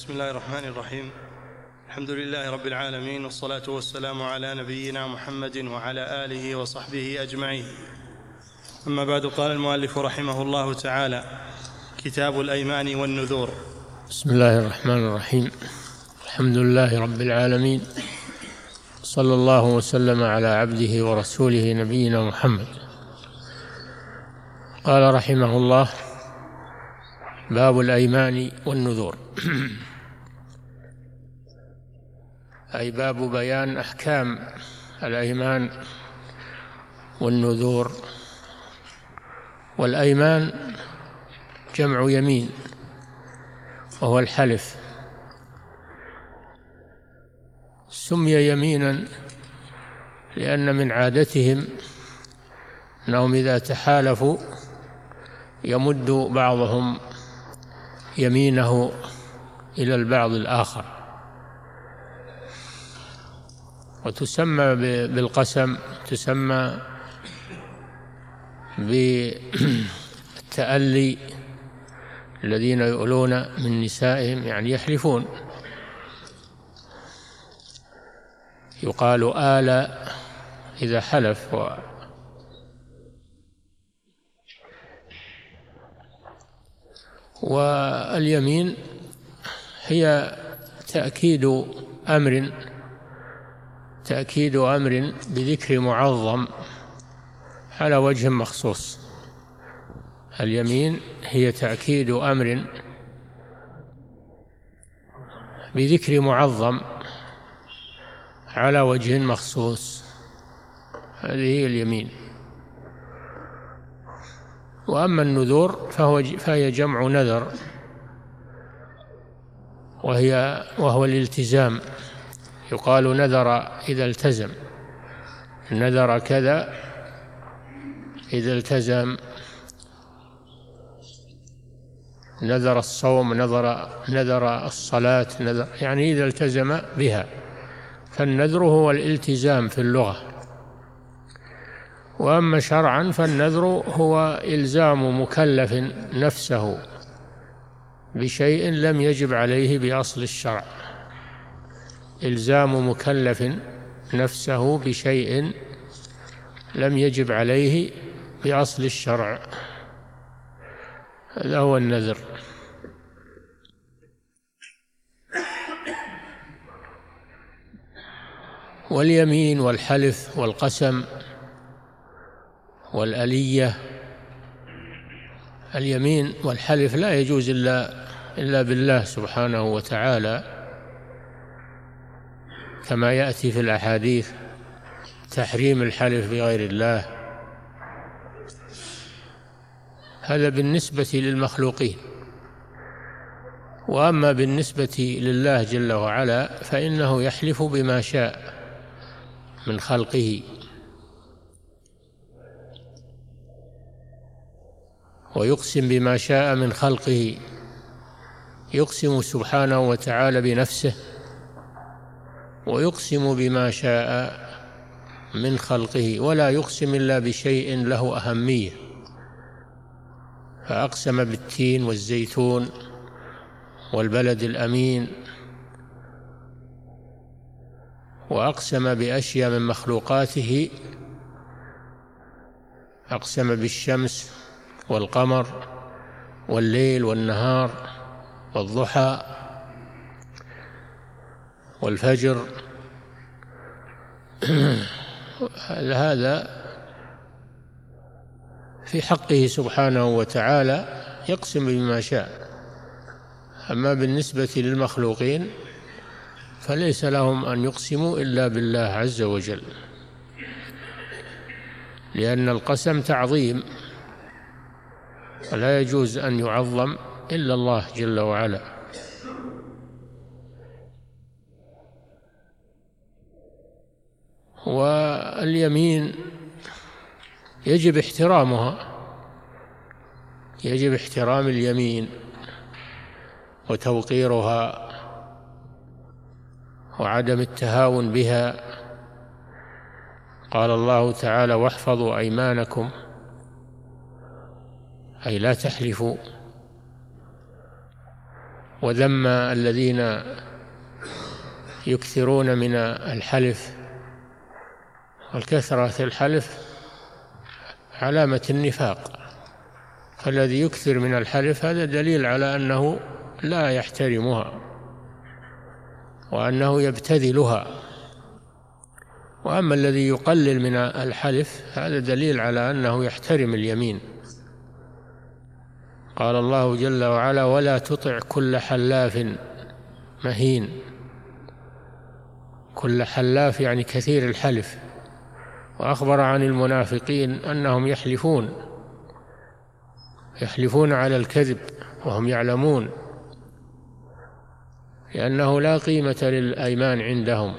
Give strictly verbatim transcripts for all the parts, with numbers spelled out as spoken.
بسم الله الرحمن الرحيم. الحمد لله رب العالمين، والصلاة والسلام على نبينا محمد وعلى آله وصحبه أجمعين. أما بعد، قال المؤلف رحمه الله تعالى: كتاب الأيمان والنذور. بسم الله الرحمن الرحيم. الحمد لله رب العالمين، صلى الله وسلم على عبده ورسوله نبينا محمد. قال رحمه الله: باب الأيمان والنذور. أي باب بيان أحكام الأيمان والنذور. والأيمان جمع يمين، وهو الحلف. سمي يمينا لأن من عادتهم أنهم إذا تحالفوا يمد بعضهم يمينه إلى البعض الآخر. وتسمى بالقسم، تسمى بالتألي، الذين يؤلون من نسائهم، يعني يحلفون. يقال آل إذا حلف. و واليمين هي تأكيد أمر تأكيد أمر بذكر معظم على وجه مخصوص. اليمين هي تأكيد أمر بذكر معظم على وجه مخصوص، هذه هي اليمين. وأما النذور فهو فهي جمع نذر، وهي وهو الالتزام. يقال نذر إذا التزم، نذر كذا إذا التزم. نذر الصوم، نذر نذر الصلاة، نذر يعني إذا التزم بها. فالنذر هو الالتزام في اللغة. وأما شرعا فالنذر هو إلزام مكلف نفسه بشيء لم يجب عليه بأصل الشرع. إلزام مكلف نفسه بشيء لم يجب عليه بأصل الشرع، هذا هو النذر. واليمين والحلف والقسم والألية. اليمين والحلف لا يجوز إلا إلا بالله سبحانه وتعالى، كما يأتي في الأحاديث تحريم الحلف بغير الله. هذا بالنسبة للمخلوقين. وأما بالنسبة لله جل وعلا فإنه يحلف بما شاء من خلقه، ويقسم بما شاء من خلقه. يقسم سبحانه وتعالى بنفسه، ويقسم بما شاء من خلقه، ولا يقسم إلا بشيء له أهمية. فأقسم بالتين والزيتون والبلد الأمين، وأقسم بأشياء من مخلوقاته. أقسم بالشمس والقمر والليل والنهار والضحى والفجر. هذا في حقه سبحانه وتعالى، يقسم بما شاء. أما بالنسبة للمخلوقين فليس لهم أن يقسموا إلا بالله عز وجل، لأن القسم تعظيم، ولا يجوز أن يعظم إلا الله جل وعلا. واليمين يجب احترامها، يجب احترام اليمين وتوقيرها وعدم التهاون بها. قال الله تعالى: واحفظوا أيمانكم، أي لا تحلفوا وذم الذين يكثرون من الحلف، والكثرة الحلف علامة النفاق، فالذي يكثر من الحلف هذا دليل على أنه لا يحترمها وأنه يبتذلها، وأما الذي يقلل من الحلف هذا دليل على أنه يحترم اليمين. قال الله جل وعلا: ولا تطع كل حلاف مهين. كل حلاف يعني كثير الحلف. وأخبر عن المنافقين أنهم يحلفون يحلفون على الكذب وهم يعلمون، لأنه لا قيمة للأيمان عندهم.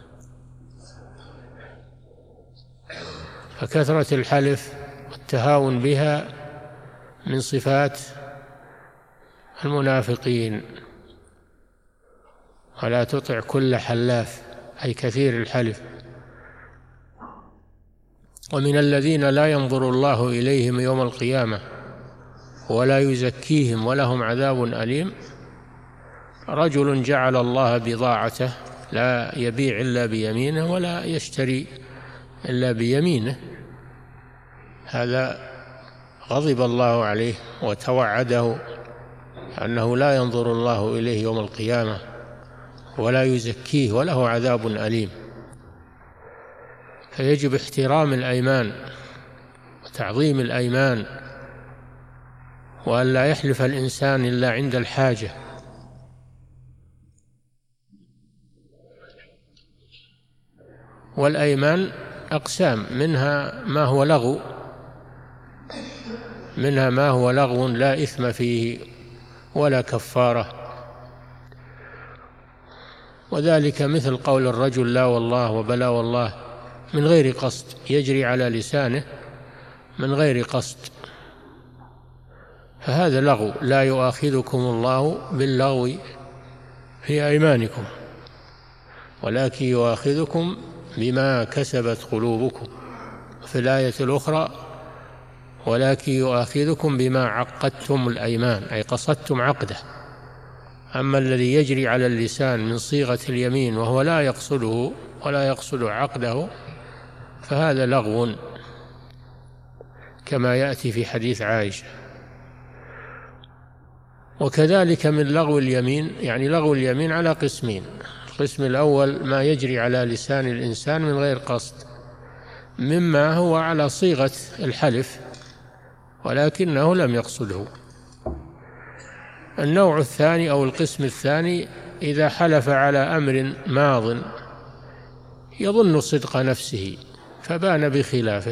فكثرة الحلف والتهاون بها من صفات المنافقين. ولا تطع كل حلاف أي كثير الحلف. ومن الذين لا ينظر الله إليهم يوم القيامة ولا يزكيهم ولهم عذاب أليم رجل جعل الله بضاعته لا يبيع إلا بيمينه ولا يشتري إلا بيمينه، هذا غضب الله عليه وتوعده أنه لا ينظر الله إليه يوم القيامة ولا يزكيه وله عذاب أليم. فيجب احترام الأيمان وتعظيم الأيمان، وأن لا يحلف الإنسان إلا عند الحاجة. والأيمان أقسام، منها ما هو لغو منها ما هو لغو لا إثم فيه ولا كفارة، وذلك مثل قول الرجل لا والله وبلا والله من غير قصد، يجري على لسانه من غير قصد، فهذا لغو. لا يؤاخذكم الله باللغو في أيمانكم ولكن يؤاخذكم بما كسبت قلوبكم. في الآية الأخرى: ولكن يؤاخذكم بما عقدتم الأيمان، أي قصدتم عقده. أما الذي يجري على اللسان من صيغة اليمين وهو لا يقصده ولا يقصد عقده فهذا لغو، كما يأتي في حديث عائشة. وكذلك من لغو اليمين، يعني لغو اليمين على قسمين: القسم الأول ما يجري على لسان الإنسان من غير قصد، مما هو على صيغة الحلف ولكنه لم يقصده. النوع الثاني أو القسم الثاني إذا حلف على أمر ماض يظن صدق نفسه فبان بخلافه،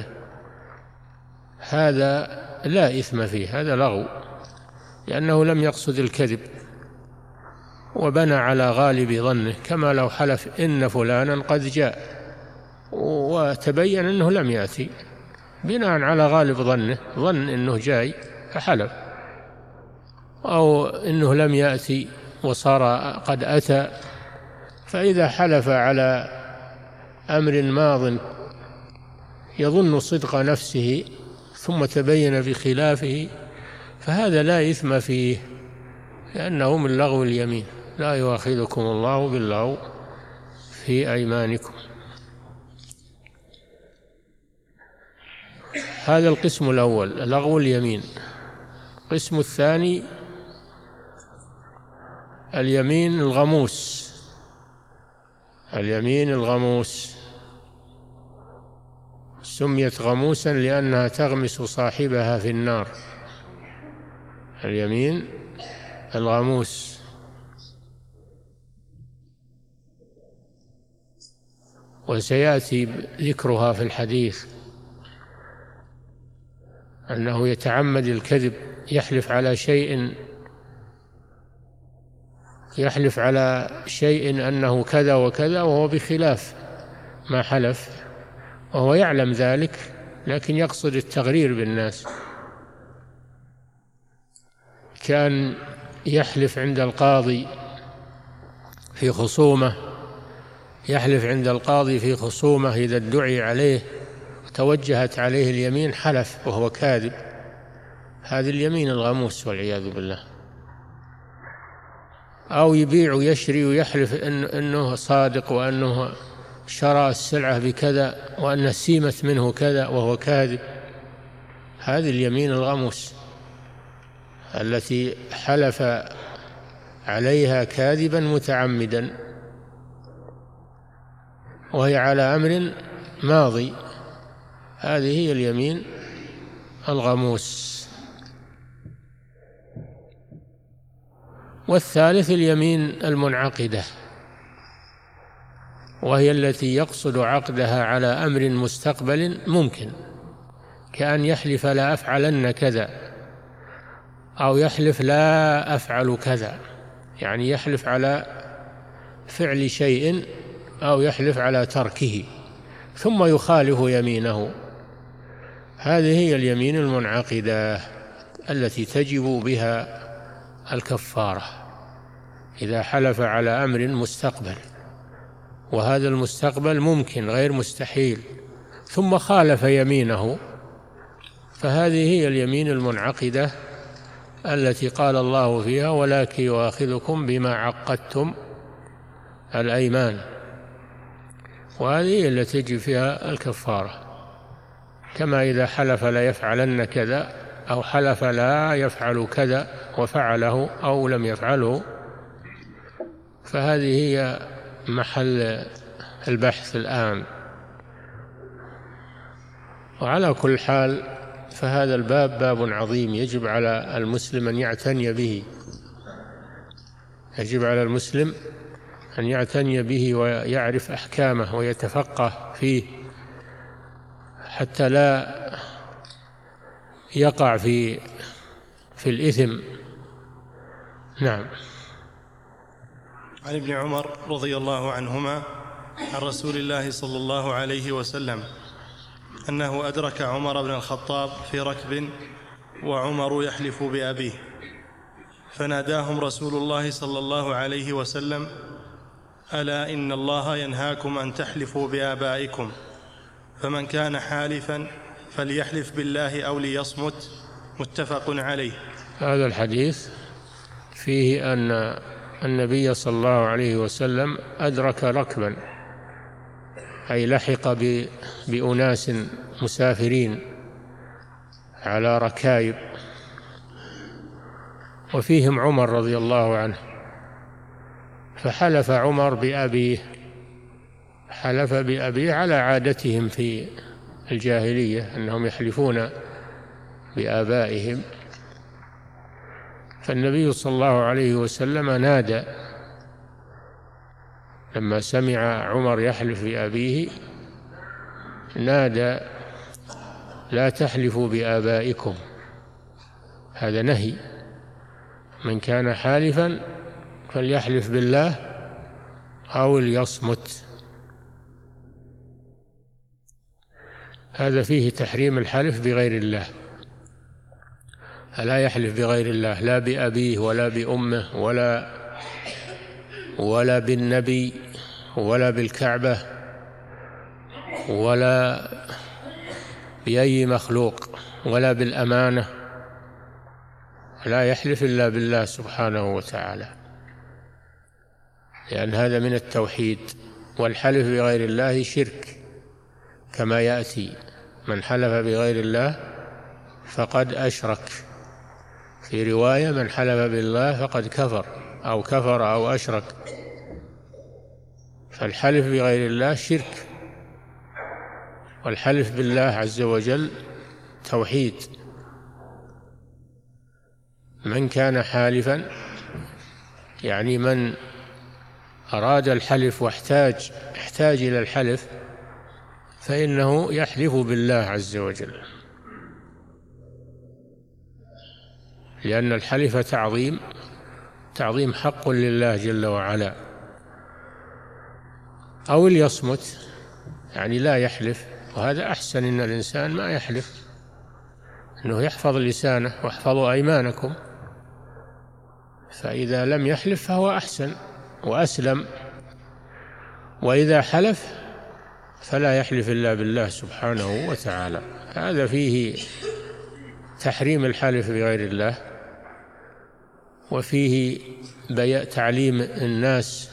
هذا لا إثم فيه، هذا لغو، لأنه لم يقصد الكذب وبنى على غالب ظنه، كما لو حلف إن فلانا قد جاء وتبين أنه لم يأتي، بناء على غالب ظنه، ظن أنه جاي فحلف، أو أنه لم يأتي وصار قد أتى. فإذا حلف على أمر ماض يظن صدق نفسه ثم تبين بخلافه فهذا لا إثم فيه، لأنه من لغو اليمين. لا يؤاخذكم الله باللغو في أيمانكم. هذا القسم الأول لغو اليمين. القسم الثاني اليمين الغموس. اليمين الغموس سميت غموسا لأنها تغمس صاحبها في النار. اليمين الغموس. وسيأتي ذكرها في الحديث، أنه يتعمد الكذب، يحلف على شيء يحلف على شيء أنه كذا وكذا وهو بخلاف ما حلف، وهو يعلم ذلك لكن يقصد التغرير بالناس. كان يحلف عند القاضي في خصومة يحلف عند القاضي في خصومة إذا ادعي عليه وتوجهت عليه اليمين حلف وهو كاذب، هذه اليمين الغموس والعياذ بالله. أو يبيع ويشري ويحلف أنه صادق وأنه شرى السلعة بكذا وأن سيمت منه كذا وهو كاذب. هذه اليمين الغموس التي حلف عليها كاذبا متعمدا وهي على أمر ماضي، هذه هي اليمين الغموس. والثالث اليمين المنعقدة، وهي التي يقصد عقدها على أمر مستقبل ممكن، كأن يحلف لا أفعلن كذا، أو يحلف لا أفعل كذا، يعني يحلف على فعل شيء أو يحلف على تركه ثم يخالف يمينه. هذه هي اليمين المنعقدة التي تجب بها الكفارة إذا حلف على أمر مستقبل، وهذا المستقبل ممكن غير مستحيل، ثم خالف يمينه، فهذه هي اليمين المنعقدة التي قال الله فيها ولكن يؤاخذكم بما عقدتم الأيمان، وهذه هي التي تجب فيها الكفارة. كما إذا حلف لا يفعلن كذا أو حلف لا يفعل كذا وفعله أو لم يفعله، فهذه هي محل البحث الآن. وعلى كل حال فهذا الباب باب عظيم، يجب على المسلم أن يعتني به، يجب على المسلم أن يعتني به ويعرف أحكامه ويتفقه فيه حتى لا يقع في في الإثم. نعم. عن ابن عمر رضي الله عنهما عن رسول الله صلى الله عليه وسلم أنه أدرك عمر بن الخطاب في ركب وعمر يحلف بأبيه، فناداهم رسول الله صلى الله عليه وسلم: ألا إن الله ينهاكم أن تحلفوا بآبائكم، فمن كان حالفا فليحلف بالله أو ليصمت. متفق عليه. هذا الحديث فيه أن النبي صلى الله عليه وسلم أدرك ركبا، أي لحق بأناس مسافرين على ركائب، وفيهم عمر رضي الله عنه، فحلف عمر بأبيه، حلف بأبيه على عادتهم في الجاهلية أنهم يحلفون بآبائهم. فالنبي صلى الله عليه وسلم نادى لما سمع عمر يحلف بأبيه، نادى: لا تحلفوا بآبائكم، هذا نهي، من كان حالفا فليحلف بالله أو ليصمت. هذا فيه تحريم الحلف بغير الله، لا يحلف بغير الله، لا بأبيه ولا بأمه ولا ولا بالنبي ولا بالكعبة ولا بأي مخلوق ولا بالأمانة، لا يحلف إلا بالله سبحانه وتعالى، لأن هذا من التوحيد، والحلف بغير الله شرك كما يأتي: من حلف بغير الله فقد أشرك، في رواية: من حلف بالله فقد كفر، أو كفر أو أشرك. فالحلف بغير الله شرك، والحلف بالله عز وجل توحيد. من كان حالفا يعني من أراد الحلف واحتاج احتاج إلى الحلف فإنه يحلف بالله عز وجل، لأن الحلف تعظيم تعظيم حق لله جل وعلا. أو ليصمت يعني لا يحلف، وهذا أحسن، إن الإنسان ما يحلف، أنه يحفظ لسانه: واحفظوا أيمانكم. فإذا لم يحلف فهو أحسن وأسلم، وإذا حلف فلا يحلف إلا بالله سبحانه وتعالى. هذا فيه تحريم الحلف بغير الله، وفيه تعليم الناس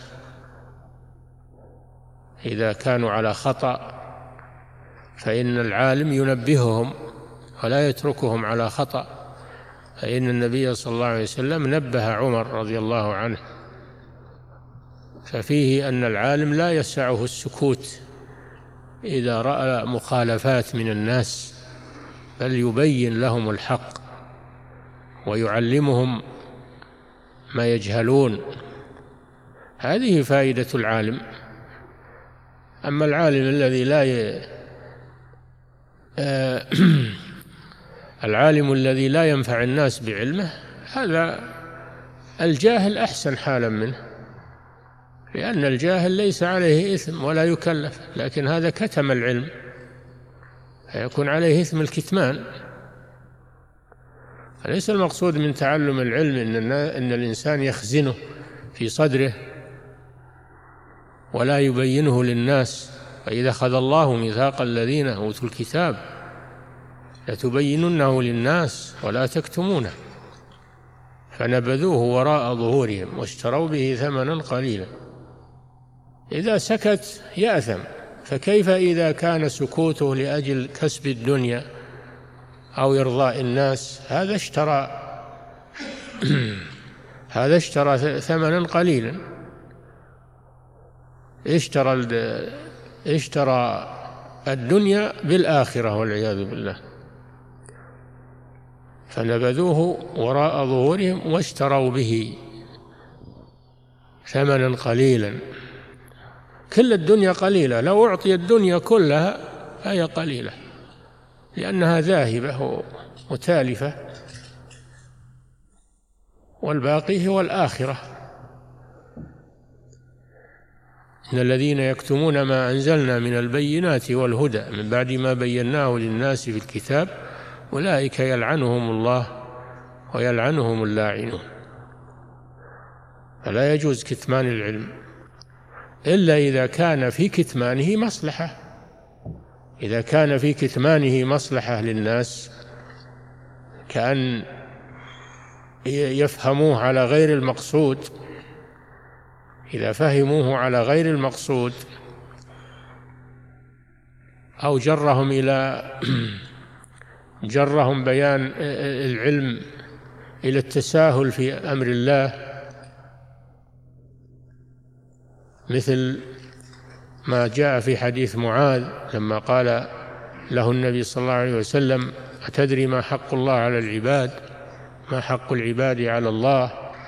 إذا كانوا على خطأ، فإن العالم ينبههم ولا يتركهم على خطأ، فإن النبي صلى الله عليه وسلم نبه عمر رضي الله عنه. ففيه أن العالم لا يسعه السكوت إذا رأى مخالفات من الناس، بل يبين لهم الحق ويعلمهم ما يجهلون. هذه فائدة العالم. أما العالم الذي لا ي... العالم الذي لا ينفع الناس بعلمه، هذا الجاهل أحسن حالا منه، لأن الجاهل ليس عليه إثم ولا يكلف، لكن هذا كتم العلم فيكون عليه إثم الكتمان. فليس المقصود من تعلم العلم إن, إن الإنسان يخزنه في صدره ولا يبينه للناس. فإذا أخذ الله ميثاق الذين أوتوا الكتاب لتبيننه للناس ولا تكتمونه فنبذوه وراء ظهورهم واشتروا به ثمنا قليلا. إذا سكت يأثم، فكيف إذا كان سكوته لأجل كسب الدنيا أو إرضاء الناس؟ هذا اشترى هذا اشترى ثمنا قليلا، اشترى اشترى الدنيا بالآخرة والعياذ بالله. فنبذوه وراء ظهورهم واشتروا به ثمنا قليلا. كل الدنيا قليلة، لو أعطي الدنيا كلها فهي قليلة، لأنها ذاهبة وتالفة، والباقي هو الآخرة. إن الذين يكتمون ما أنزلنا من البينات والهدى من بعد ما بيناه للناس في الكتاب أولئك يلعنهم الله ويلعنهم اللاعنون. فلا يجوز كتمان العلم إلا إذا كان في كتمانه مصلحة. إذا كان في كتمانه مصلحة للناس، كأن يفهموه على غير المقصود، إذا فهموه على غير المقصود أو جرهم إلى جرهم بيان العلم إلى التساهل في أمر الله، مثل ما جاء في حديث معاذ لما قال له النبي صلى الله عليه وسلم: أتدري ما حق الله على العباد؟ ما حق العباد على الله؟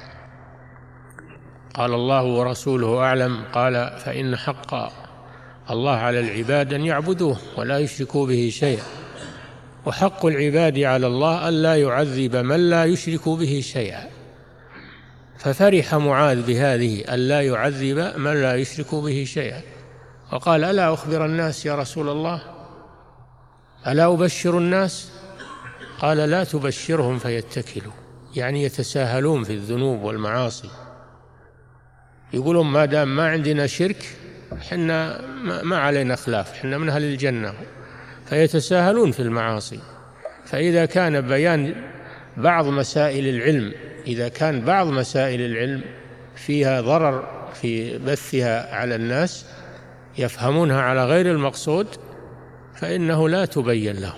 قال: الله ورسوله أعلم. قال: فإن حق الله على العباد أن يعبدوه ولا يشركوا به شيئا، وحق العباد على الله أن لا يعذب من لا يشرك به شيئا. ففرح معاذ بهذه، أن لا يعذب من لا يشرك به شيئا، وقال: ألا أخبر الناس يا رسول الله؟ ألا أبشر الناس؟ قال: لا تبشرهم فيتكلوا، يعني يتساهلون في الذنوب والمعاصي، يقولون ما دام ما عندنا شرك حنا ما علينا خلاف، حنا من أهل الجنة، فيتساهلون في المعاصي. فإذا كان بيان بعض مسائل العلم، إذا كان بعض مسائل العلم فيها ضرر في بثها على الناس يفهمونها على غير المقصود، فإنه لا تبين لهم.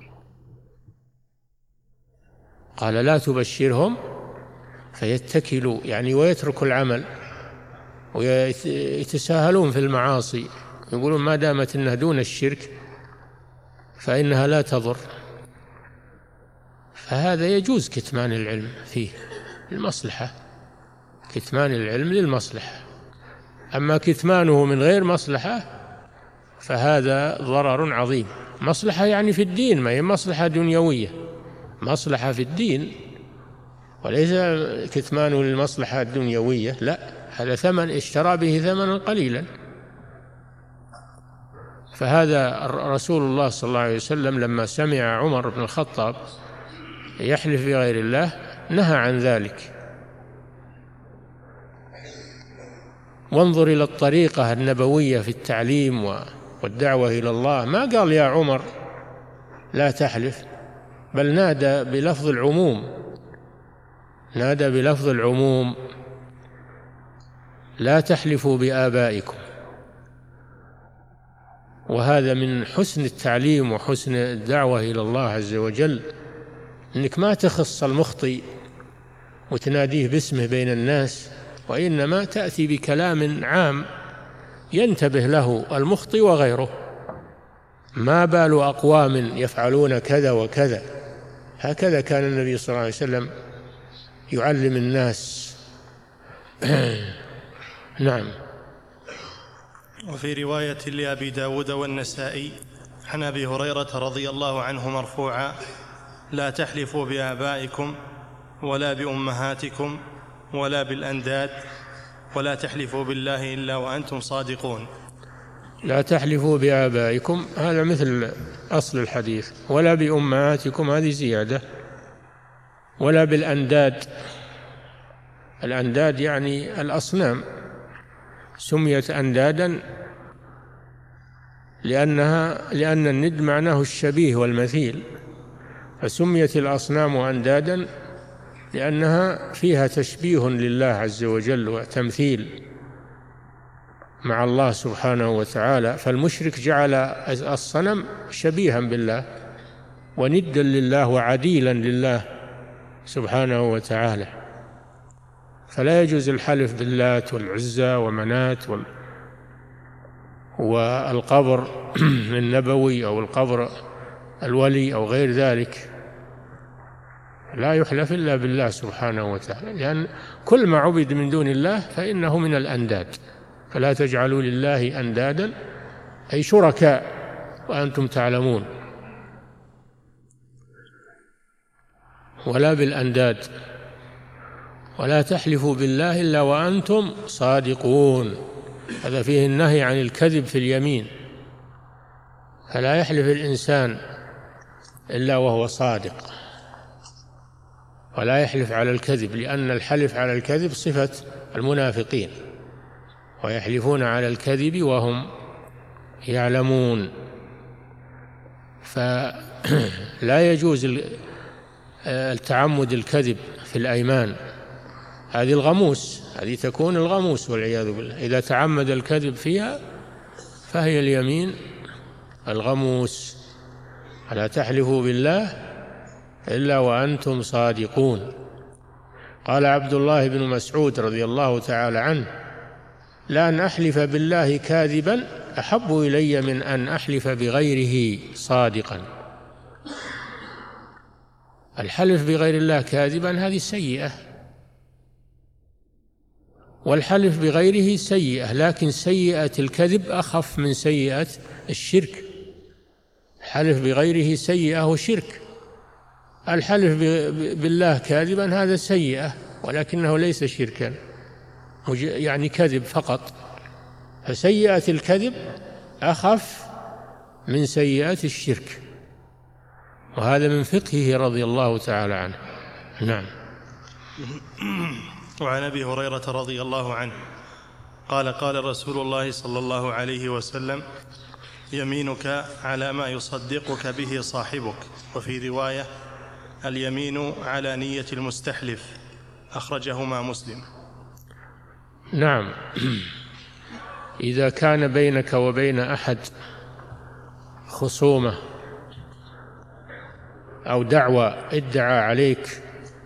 قال: لا تبشرهم فيتكلوا، يعني ويتركوا العمل ويتساهلون في المعاصي، يقولون ما دامت إنها دون الشرك فإنها لا تضر. فهذا يجوز كتمان العلم فيه للمصلحة، كتمان العلم للمصلحة. أما كتمانه من غير مصلحة فهذا ضرر عظيم. مصلحة يعني في الدين، ما هي مصلحة دنيوية، مصلحة في الدين، وليس كتمانه للمصلحة الدنيوية، لا، هذا ثمن اشترى به ثمنا قليلا. فهذا رسول الله صلى الله عليه وسلم لما سمع عمر بن الخطاب يحلف بغير الله نهى عن ذلك. وانظر إلى الطريقة النبوية في التعليم والدعوة إلى الله، ما قال يا عمر لا تحلف، بل نادى بلفظ العموم: نادى بلفظ العموم: لا تحلفوا بآبائكم. وهذا من حسن التعليم وحسن الدعوة إلى الله عز وجل، أنك ما تخص المخطئ وتناديه باسمه بين الناس، وإنما تأتي بكلام عام ينتبه له المخطئ وغيره. ما بال أقوام يفعلون كذا وكذا. هكذا كان النبي صلى الله عليه وسلم يعلم الناس. نعم. وفي رواية لأبي داود والنسائي عن أبي هريرة رضي الله عنه مرفوعا: لا تحلفوا بآبائكم ولا بأمهاتكم ولا بالأنداد ولا تحلفوا بالله إلا وأنتم صادقون. لا تحلفوا بآبائكم، هذا مثل أصل الحديث. ولا بأمهاتكم، هذه زيادة. ولا بالأنداد، الأنداد يعني الأصنام، سميت أندادا لأنها لأن الند معناه الشبيه والمثيل، فسميت الأصنام أندادا لأنها فيها تشبيه لله عز وجل وتمثيل مع الله سبحانه وتعالى. فالمشرك جعل الصنم شبيها بالله وندا لله وعديلا لله سبحانه وتعالى. فلا يجوز الحلف باللات والعزى ومنات وال والقبر النبوي أو القبر الولي أو غير ذلك، لا يحلف إلا بالله سبحانه وتعالى، لأن كل ما عبد من دون الله فإنه من الأنداد. فلا تجعلوا لله أندادا أي شركاء وأنتم تعلمون. ولا بالأنداد. ولا تحلفوا بالله إلا وأنتم صادقون، هذا فيه النهي عن الكذب في اليمين. فلا يحلف الإنسان إلا وهو صادق، ولا يحلف على الكذب، لأن الحلف على الكذب صفة المنافقين، ويحلفون على الكذب وهم يعلمون. فلا يجوز التعمد الكذب في الأيمان، هذه الغموس، هذه تكون الغموس والعياذ بالله. إذا تعمد الكذب فيها فهي اليمين الغموس. فلا تحلفوا بالله إلا وأنتم صادقون. قال عبد الله بن مسعود رضي الله تعالى عنه: لأن أحلف بالله كاذبا أحب إلي من أن أحلف بغيره صادقا. الحلف بغير الله كاذبا هذه سيئة، والحلف بغيره سيئة، لكن سيئة الكذب أخف من سيئة الشرك. الحلف بغيره سيئة وشرك، الحلف بالله كاذبا هذا سيئة ولكنه ليس شركا، يعني كذب فقط. فسيئة الكذب أخف من سيئة الشرك، وهذا من فقهه رضي الله تعالى عنه. نعم. وعن أبي هريرة رضي الله عنه قال: قال رسول الله صلى الله عليه وسلم: يمينك على ما يصدقك به صاحبك. وفي رواية: اليمين على نية المستحلف. أخرجهما مسلم. نعم. إذا كان بينك وبين أحد خصومة أو دعوة ادعى عليك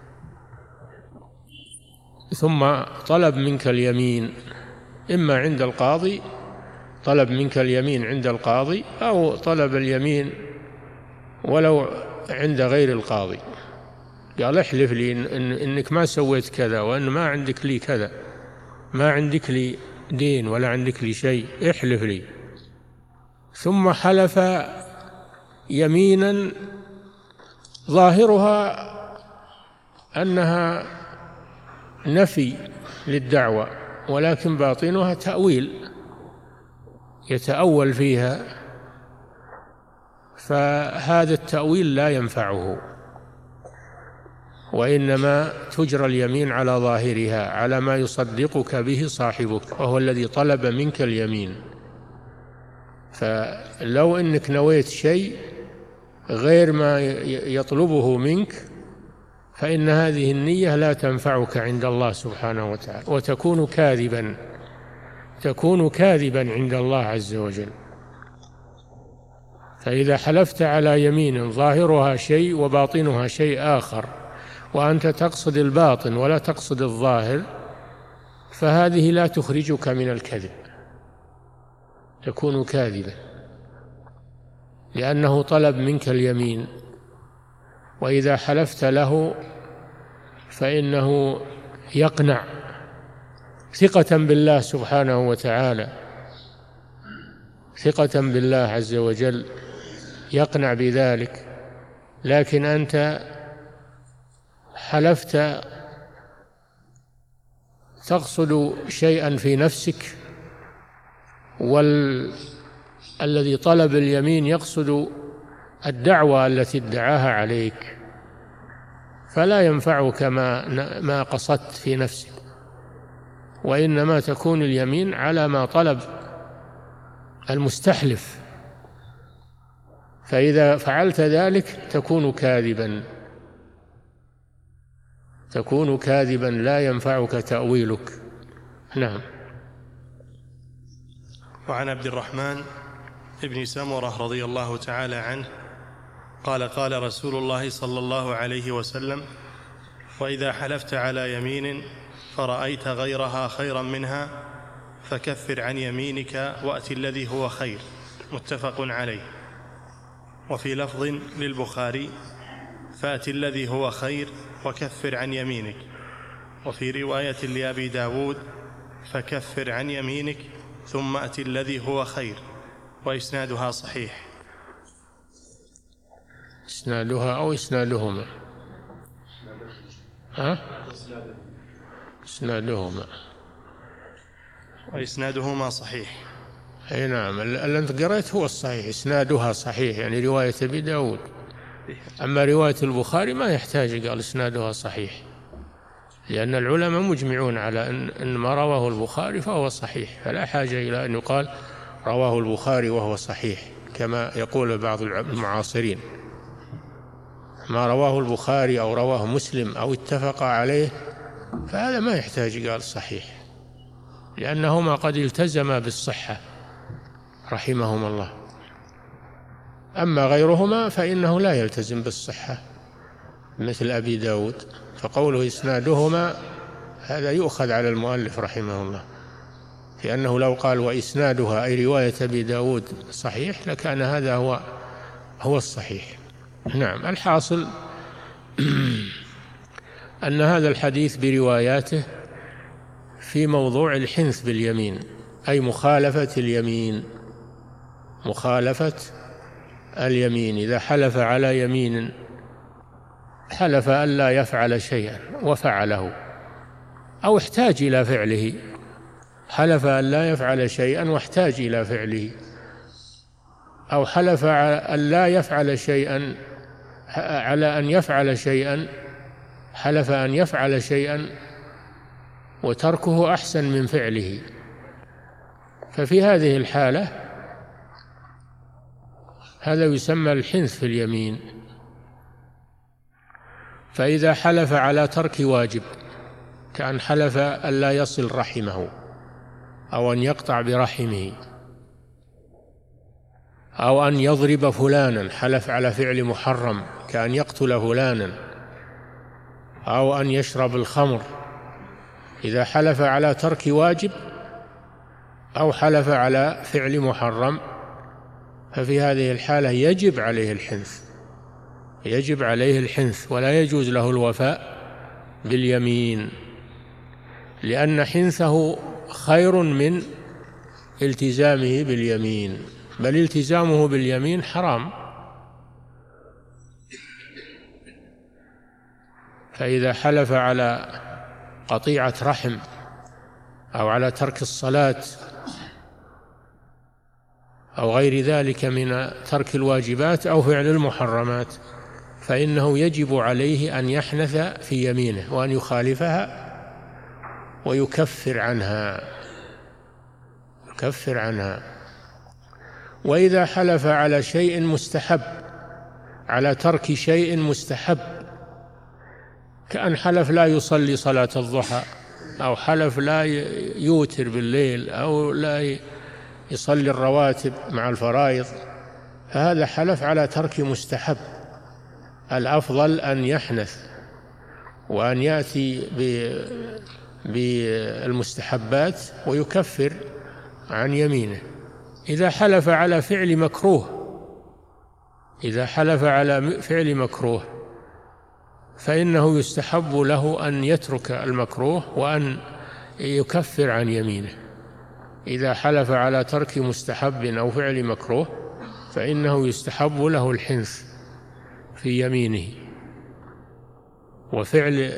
ثم طلب منك اليمين، إما عند القاضي، طلب منك اليمين عند القاضي، أو طلب اليمين ولو عند غير القاضي، قال: احلف لي إن إنك ما سويت كذا، وأن ما عندك لي كذا، ما عندك لي دين ولا عندك لي شيء، احلف لي. ثم حلف يمينا ظاهرها أنها نفي للدعوة، ولكن باطنها تأويل، يتأول فيها، فهذا التأويل لا ينفعه، وإنما تجرى اليمين على ظاهرها، على ما يصدقك به صاحبك، وهو الذي طلب منك اليمين. فلو إنك نويت شيء غير ما يطلبه منك فإن هذه النية لا تنفعك عند الله سبحانه وتعالى، وتكون كاذبا تكون كاذبا عند الله عز وجل. فإذا حلفت على يمين ظاهرها شيء وباطنها شيء آخر، وأنت تقصد الباطن ولا تقصد الظاهر، فهذه لا تخرجك من الكذب، تكون كاذبا، لأنه طلب منك اليمين، وإذا حلفت له فإنه يقنع ثقة بالله سبحانه وتعالى، ثقة بالله عز وجل يقنع بذلك. لكن أنت حلفت تقصد شيئا في نفسك، والذي طلب اليمين يقصد الدعوة التي ادعاها عليك، فلا ينفعك ما ما قصدت في نفسك، وإنما تكون اليمين على ما طلب المستحلف، فإذا فعلت ذلك تكون كاذبا تكون كاذبا لا ينفعك تأويلك. نعم. وعن عبد الرحمن بن سمرة رضي الله تعالى عنه قال قال رسول الله صلى الله عليه وسلم: وإذا حلفت على يمين فرأيت غيرها خيرا منها فكفر عن يمينك وأت الذي هو خير. متفق عليه. وفي لفظ للبخاري: فأت الذي هو خير وكفر عن يمينك. وفي رواية لأبي داود: فكفر عن يمينك ثم أت الذي هو خير. وإسنادها صحيح. إسنادها أو إسنادهما؟ ها؟ إسنادهما. وإسنادهما صحيح. أي نعم، اللي أنت قرأت هو الصحيح، إسنادها صحيح، يعني رواية أبي داود. أما رواية البخاري ما يحتاج قال إسنادها صحيح، لأن العلماء مجمعون على أن, أن ما رواه البخاري فهو صحيح، فلا حاجة إلى أن يقال رواه البخاري وهو صحيح كما يقول بعض المعاصرين. ما رواه البخاري أو رواه مسلم أو اتفق عليه فهذا ما يحتاج قال صحيح، لأنهما قد التزما بالصحة رحمهم الله. أما غيرهما فإنه لا يلتزم بالصحة مثل أبي داود، فقوله إسنادهما هذا يؤخذ على المؤلف رحمه الله، لأنه لو قال وإسنادها أي رواية أبي داود صحيح لكان هذا هو هو الصحيح. نعم. الحاصل أن هذا الحديث برواياته في موضوع الحنث باليمين، أي مخالفة اليمين مخالفة اليمين إذا حلف على يمين، حلف ألا يفعل شيئا وفعله، أو احتاج إلى فعله، حلف ألا يفعل شيئا واحتاج إلى فعله، أو حلف ألا يفعل شيئا على أن يفعل شيئا، حلف أن يفعل شيئا وتركه أحسن من فعله، ففي هذه الحالة هذا يسمى الحنث في اليمين. فإذا حلف على ترك واجب كأن حلف ألا يصل رحمه أو أن يقطع برحمه أو أن يضرب فلانا، حلف على فعل محرم كأن يقتل فلانا أو أن يشرب الخمر، إذا حلف على ترك واجب أو حلف على فعل محرم ففي هذه الحالة يجب عليه الحنث يجب عليه الحنث ولا يجوز له الوفاء باليمين، لأن حنثه خير من التزامه باليمين، بل التزامه باليمين حرام. فإذا حلف على قطيعة رحم أو على ترك الصلاة أو غير ذلك من ترك الواجبات أو فعل المحرمات فإنه يجب عليه أن يحنث في يمينه وأن يخالفها ويكفر عنها يكفر عنها. وإذا حلف على شيء مستحب، على ترك شيء مستحب كأن حلف لا يصلي صلاة الضحى، أو حلف لا يوتر بالليل، أو لا يصلي الرواتب مع الفرائض، فهذا حلف على ترك مستحب. الأفضل أن يحنث وأن يأتي بالمستحبات ويكفر عن يمينه. إذا حلف على فعل مكروه إذا حلف على فعل مكروه فإنه يستحب له أن يترك المكروه وأن يكفر عن يمينه. إذا حلف على ترك مستحب أو فعل مكروه فإنه يستحب له الحنث في يمينه وفعل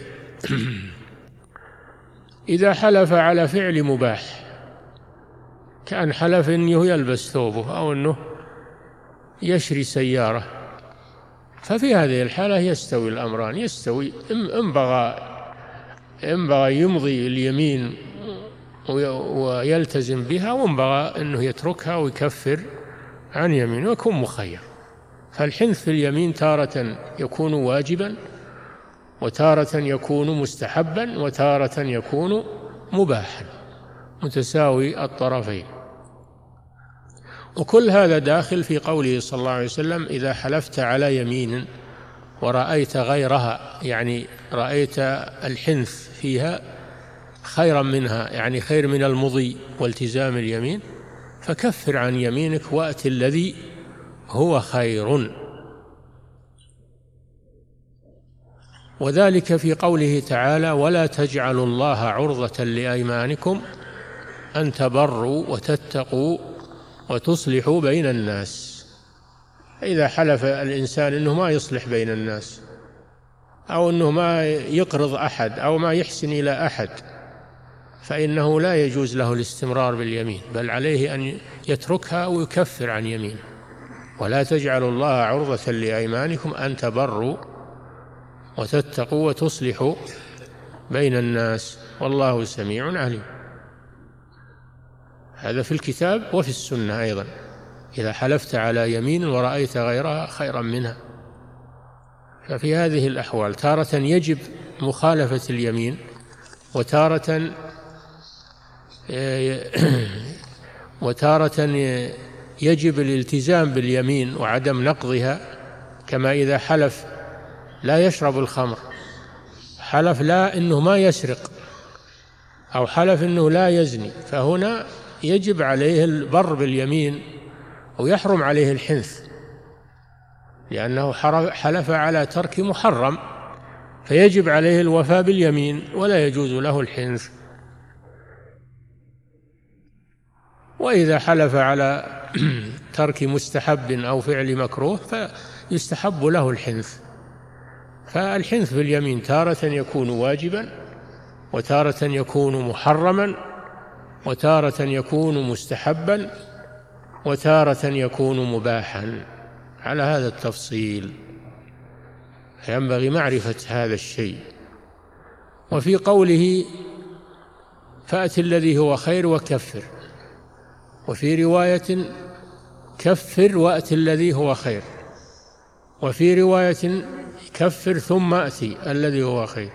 إذا حلف على فعل مباح، كأن حلف أنه يلبس ثوبه أو أنه يشري سيارة، ففي هذه الحالة يستوي الأمران. يستوي إن بغى إن بغى يمضي اليمين ويلتزم بها، وإن بغى أنه يتركها ويكفر عن يمينه ويكون مخير. فالحنث في اليمين تارة يكون واجبا، وتارة يكون مستحبا، وتارة يكون مباحا، متساوي الطرفين. وكل هذا داخل في قوله صلى الله عليه وسلم: إذا حلفت على يمين ورأيت غيرها، يعني رأيت الحنث فيها خيرا منها، يعني خير من المضي والتزام اليمين، فكفر عن يمينك وأت الذي هو خير. وذلك في قوله تعالى: ولا تجعلوا الله عرضة لأيمانكم أن تبروا وتتقوا وتصلحوا بين الناس. إذا حلف الإنسان أنه ما يصلح بين الناس، أو أنه ما يقرض أحد، أو ما يحسن إلى أحد، فإنه لا يجوز له الاستمرار باليمين، بل عليه أن يتركها ويكفر عن يمينه. ولا تجعلوا الله عرضة لأيمانكم أن تبروا وتتقوا وتصلحوا بين الناس والله سميع عليم. هذا في الكتاب وفي السنة أيضا: إذا حلفت على يمين ورأيت غيرها خيرا منها. ففي هذه الأحوال تارة يجب مخالفة اليمين، وتارة وتارة يجب الالتزام باليمين وعدم نقضها. كما إذا حلف لا يشرب الخمر، حلف لا إنه ما يسرق، أو حلف إنه لا يزني، فهنا يجب عليه البر باليمين ويحرم عليه الحنث، لأنه حلف على ترك محرم، فيجب عليه الوفاء باليمين ولا يجوز له الحنث. وإذا حلف على ترك مستحب أو فعل مكروه فيستحب له الحنث. فالحنث في اليمين تارة يكون واجبا، وتارة يكون محرما، وتارة يكون مستحبا، وتارة يكون مباحا، على هذا التفصيل. فينبغي معرفة هذا الشيء. وفي قوله: فأت الذي هو خير وكفر، وفي رواية: كفر وأت الذي هو خير، وفي رواية: كفر ثم أتي الذي هو خير.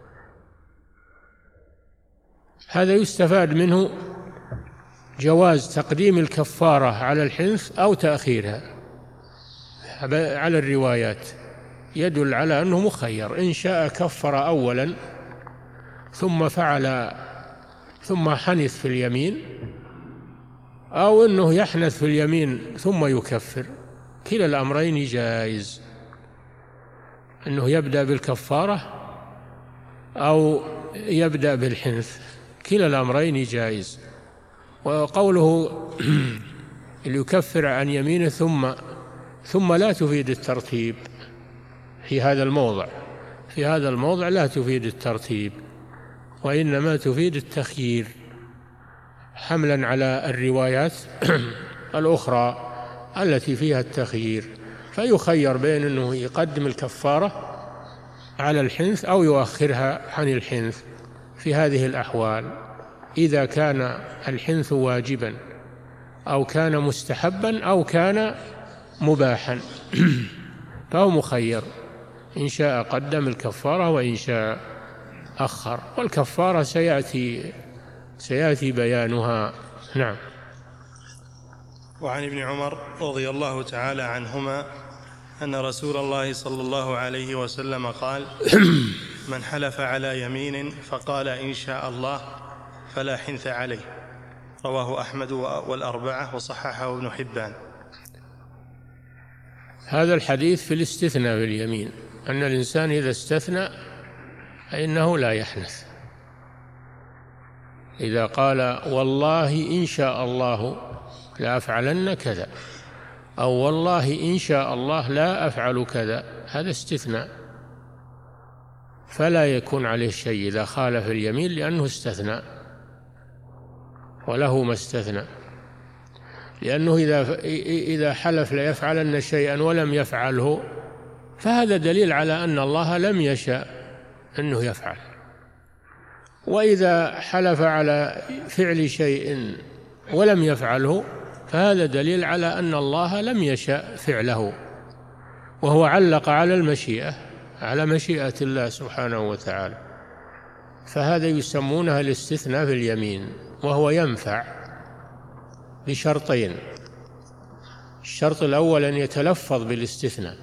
هذا يستفاد منه جواز تقديم الكفارة على الحنث أو تأخيرها على الروايات، يدل على أنه مخير. إن شاء كفر أولا ثم فعل ثم حنث في اليمين، أو أنه يحنث في اليمين ثم يكفر، كلا الأمرين جائز، أنه يبدأ بالكفارة أو يبدأ بالحنث، كلا الأمرين جائز. وقوله اللي يكفر عن يمينه ثم ثم لا تفيد الترتيب في هذا الموضع في هذا الموضع لا تفيد الترتيب، وإنما تفيد التخيير، حملا على الروايات الأخرى التي فيها التخيير، فيخير بين أنه يقدم الكفارة على الحنث أو يؤخرها عن الحنث في هذه الأحوال، إذا كان الحنث واجبا أو كان مستحبا أو كان مباحا فهو مخير. إن شاء قدم الكفارة وإن شاء أخر، والكفارة سيأتي سيأتي بيانها. نعم. وعن ابن عمر رضي الله تعالى عنهما أن رسول الله صلى الله عليه وسلم قال: من حلف على يمين فقال إن شاء الله فلا حنث عليه. رواه أحمد والأربعة وصححه ابن حبان. هذا الحديث في الاستثناء باليمين، أن الإنسان إذا استثنى فإنه لا يحنث. إذا قال والله إن شاء الله لا أفعلن كذا، أو والله إن شاء الله لا أفعل كذا، هذا استثناء، فلا يكون عليه شيء إذا خالف اليمين، لأنه استثنى وله ما استثنى. لأنه إذا إذا حلف ليفعلن شيئا ولم يفعله، فهذا دليل على أن الله لم يشأ أنه يفعل. وإذا حلف على فعل شيء ولم يفعله، فهذا دليل على أن الله لم يشأ فعله، وهو علق على المشيئة على مشيئة الله سبحانه وتعالى. فهذا يسمونها الاستثناء في اليمين، وهو ينفع بشرطين: الشرط الأول أن يتلفظ بالاستثناء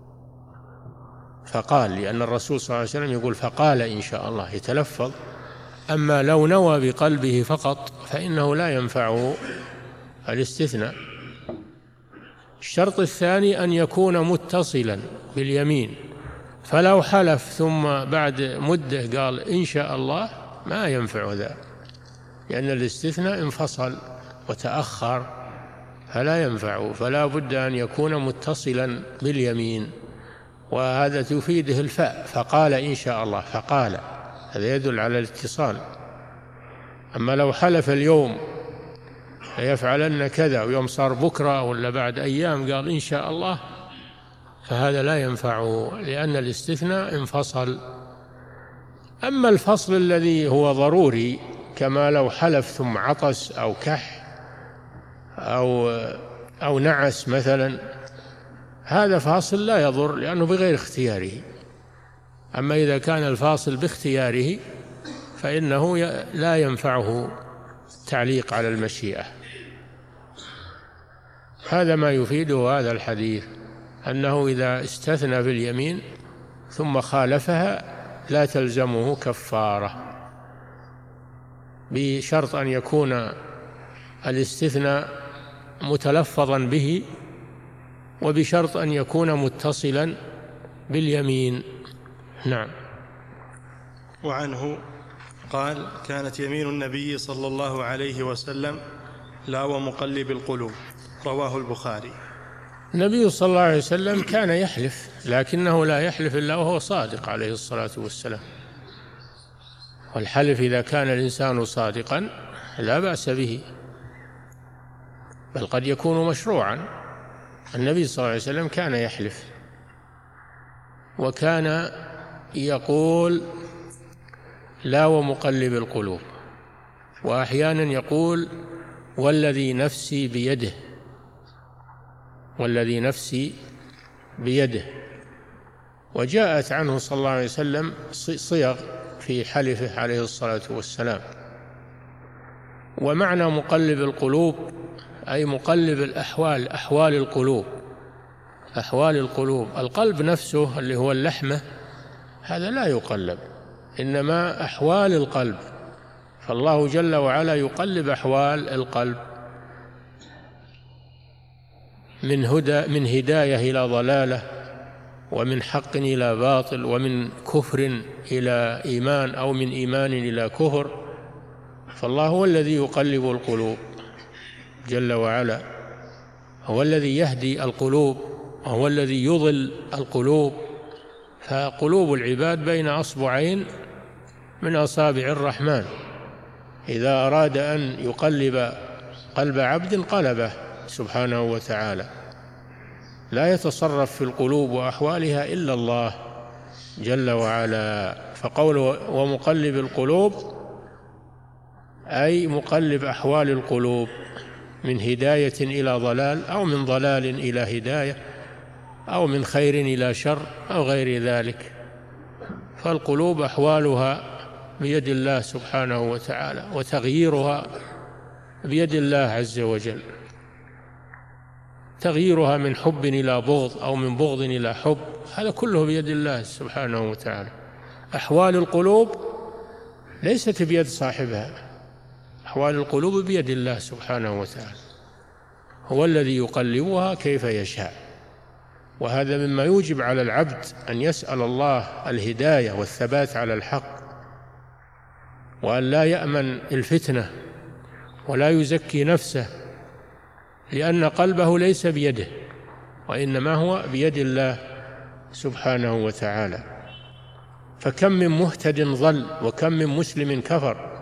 فقال، لأن الرسول صلى الله عليه وسلم يقول فقال إن شاء الله، يتلفظ. أما لو نوى بقلبه فقط فإنه لا ينفعه الاستثناء. الشرط الثاني أن يكون متصلا باليمين، فلو حلف ثم بعد مدة قال إن شاء الله ما ينفع ذا، لأن الاستثناء انفصل وتأخر فلا ينفعه. فلا بد أن يكون متصلا باليمين، وهذا تفيده الفاء، فقال إن شاء الله، فقال، هذا يدل على الاتصال. أما لو حلف اليوم ليفعلن كذا ويوم صار بكرة ولا بعد أيام قال إن شاء الله، فهذا لا ينفعه، لأن الاستثناء انفصل. أما الفصل الذي هو ضروري، كما لو حلف ثم عطس أو كح أو أو نعس مثلا، هذا فاصل لا يضر لأنه بغير اختياره. أما إذا كان الفاصل باختياره فإنه لا ينفعه تعليق على المشيئة. هذا ما يفيده هذا الحديث، أنه إذا استثنى في اليمين ثم خالفها لا تلزمه كفارة، بشرط أن يكون الاستثناء متلفظا به، وبشرط أن يكون متصلا باليمين. نعم. وعنه قال: كانت يمين النبي صلى الله عليه وسلم لا ومقلب القلوب. رواه البخاري. النبي صلى الله عليه وسلم كان يحلف، لكنه لا يحلف إلا وهو صادق عليه الصلاة والسلام. والحلف إذا كان الإنسان صادقا لا بأس به، بل قد يكون مشروعا. النبي صلى الله عليه وسلم كان يحلف، وكان يقول لا ومقلب القلوب، وأحيانا يقول والذي نفسي بيده، والذي نفسي بيده. وجاءت عنه صلى الله عليه وسلم صيغ في حلفه عليه الصلاة والسلام. ومعنى مقلب القلوب أي مقلب الأحوال، أحوال القلوب، أحوال القلوب. القلب نفسه اللي هو اللحمة هذا لا يقلب، إنما أحوال القلب، فالله جل وعلا يقلب أحوال القلب من هدى من هداية إلى ضلالة، ومن حق إلى باطل، ومن كفر إلى إيمان، أو من إيمان إلى كفر. فالله هو الذي يقلب القلوب جل وعلا، هو الذي يهدي القلوب، وهو الذي يضل القلوب. فقلوب العباد بين أصبعين من أصابع الرحمن، إذا أراد أن يقلب قلب عبد قلبه سبحانه وتعالى. لا يتصرف في القلوب وأحوالها إلا الله جل وعلا. فقوله ومقلب القلوب أي مقلب أحوال القلوب من هداية إلى ضلال، أو من ضلال إلى هداية، أو من خير إلى شر أو غير ذلك. فالقلوب أحوالها بيد الله سبحانه وتعالى، وتغييرها بيد الله عز وجل، تغييرها من حب إلى بغض أو من بغض إلى حب، هذا كله بيد الله سبحانه وتعالى. أحوال القلوب ليست بيد صاحبها، أحوال القلوب بيد الله سبحانه وتعالى، هو الذي يقلبها كيف يشاء. وهذا مما يوجب على العبد أن يسأل الله الهداية والثبات على الحق، وأن لا يأمن الفتنة ولا يزكي نفسه، لأن قلبه ليس بيده، وإنما هو بيد الله سبحانه وتعالى. فكم من مهتد ضل، وكم من مسلم كفر،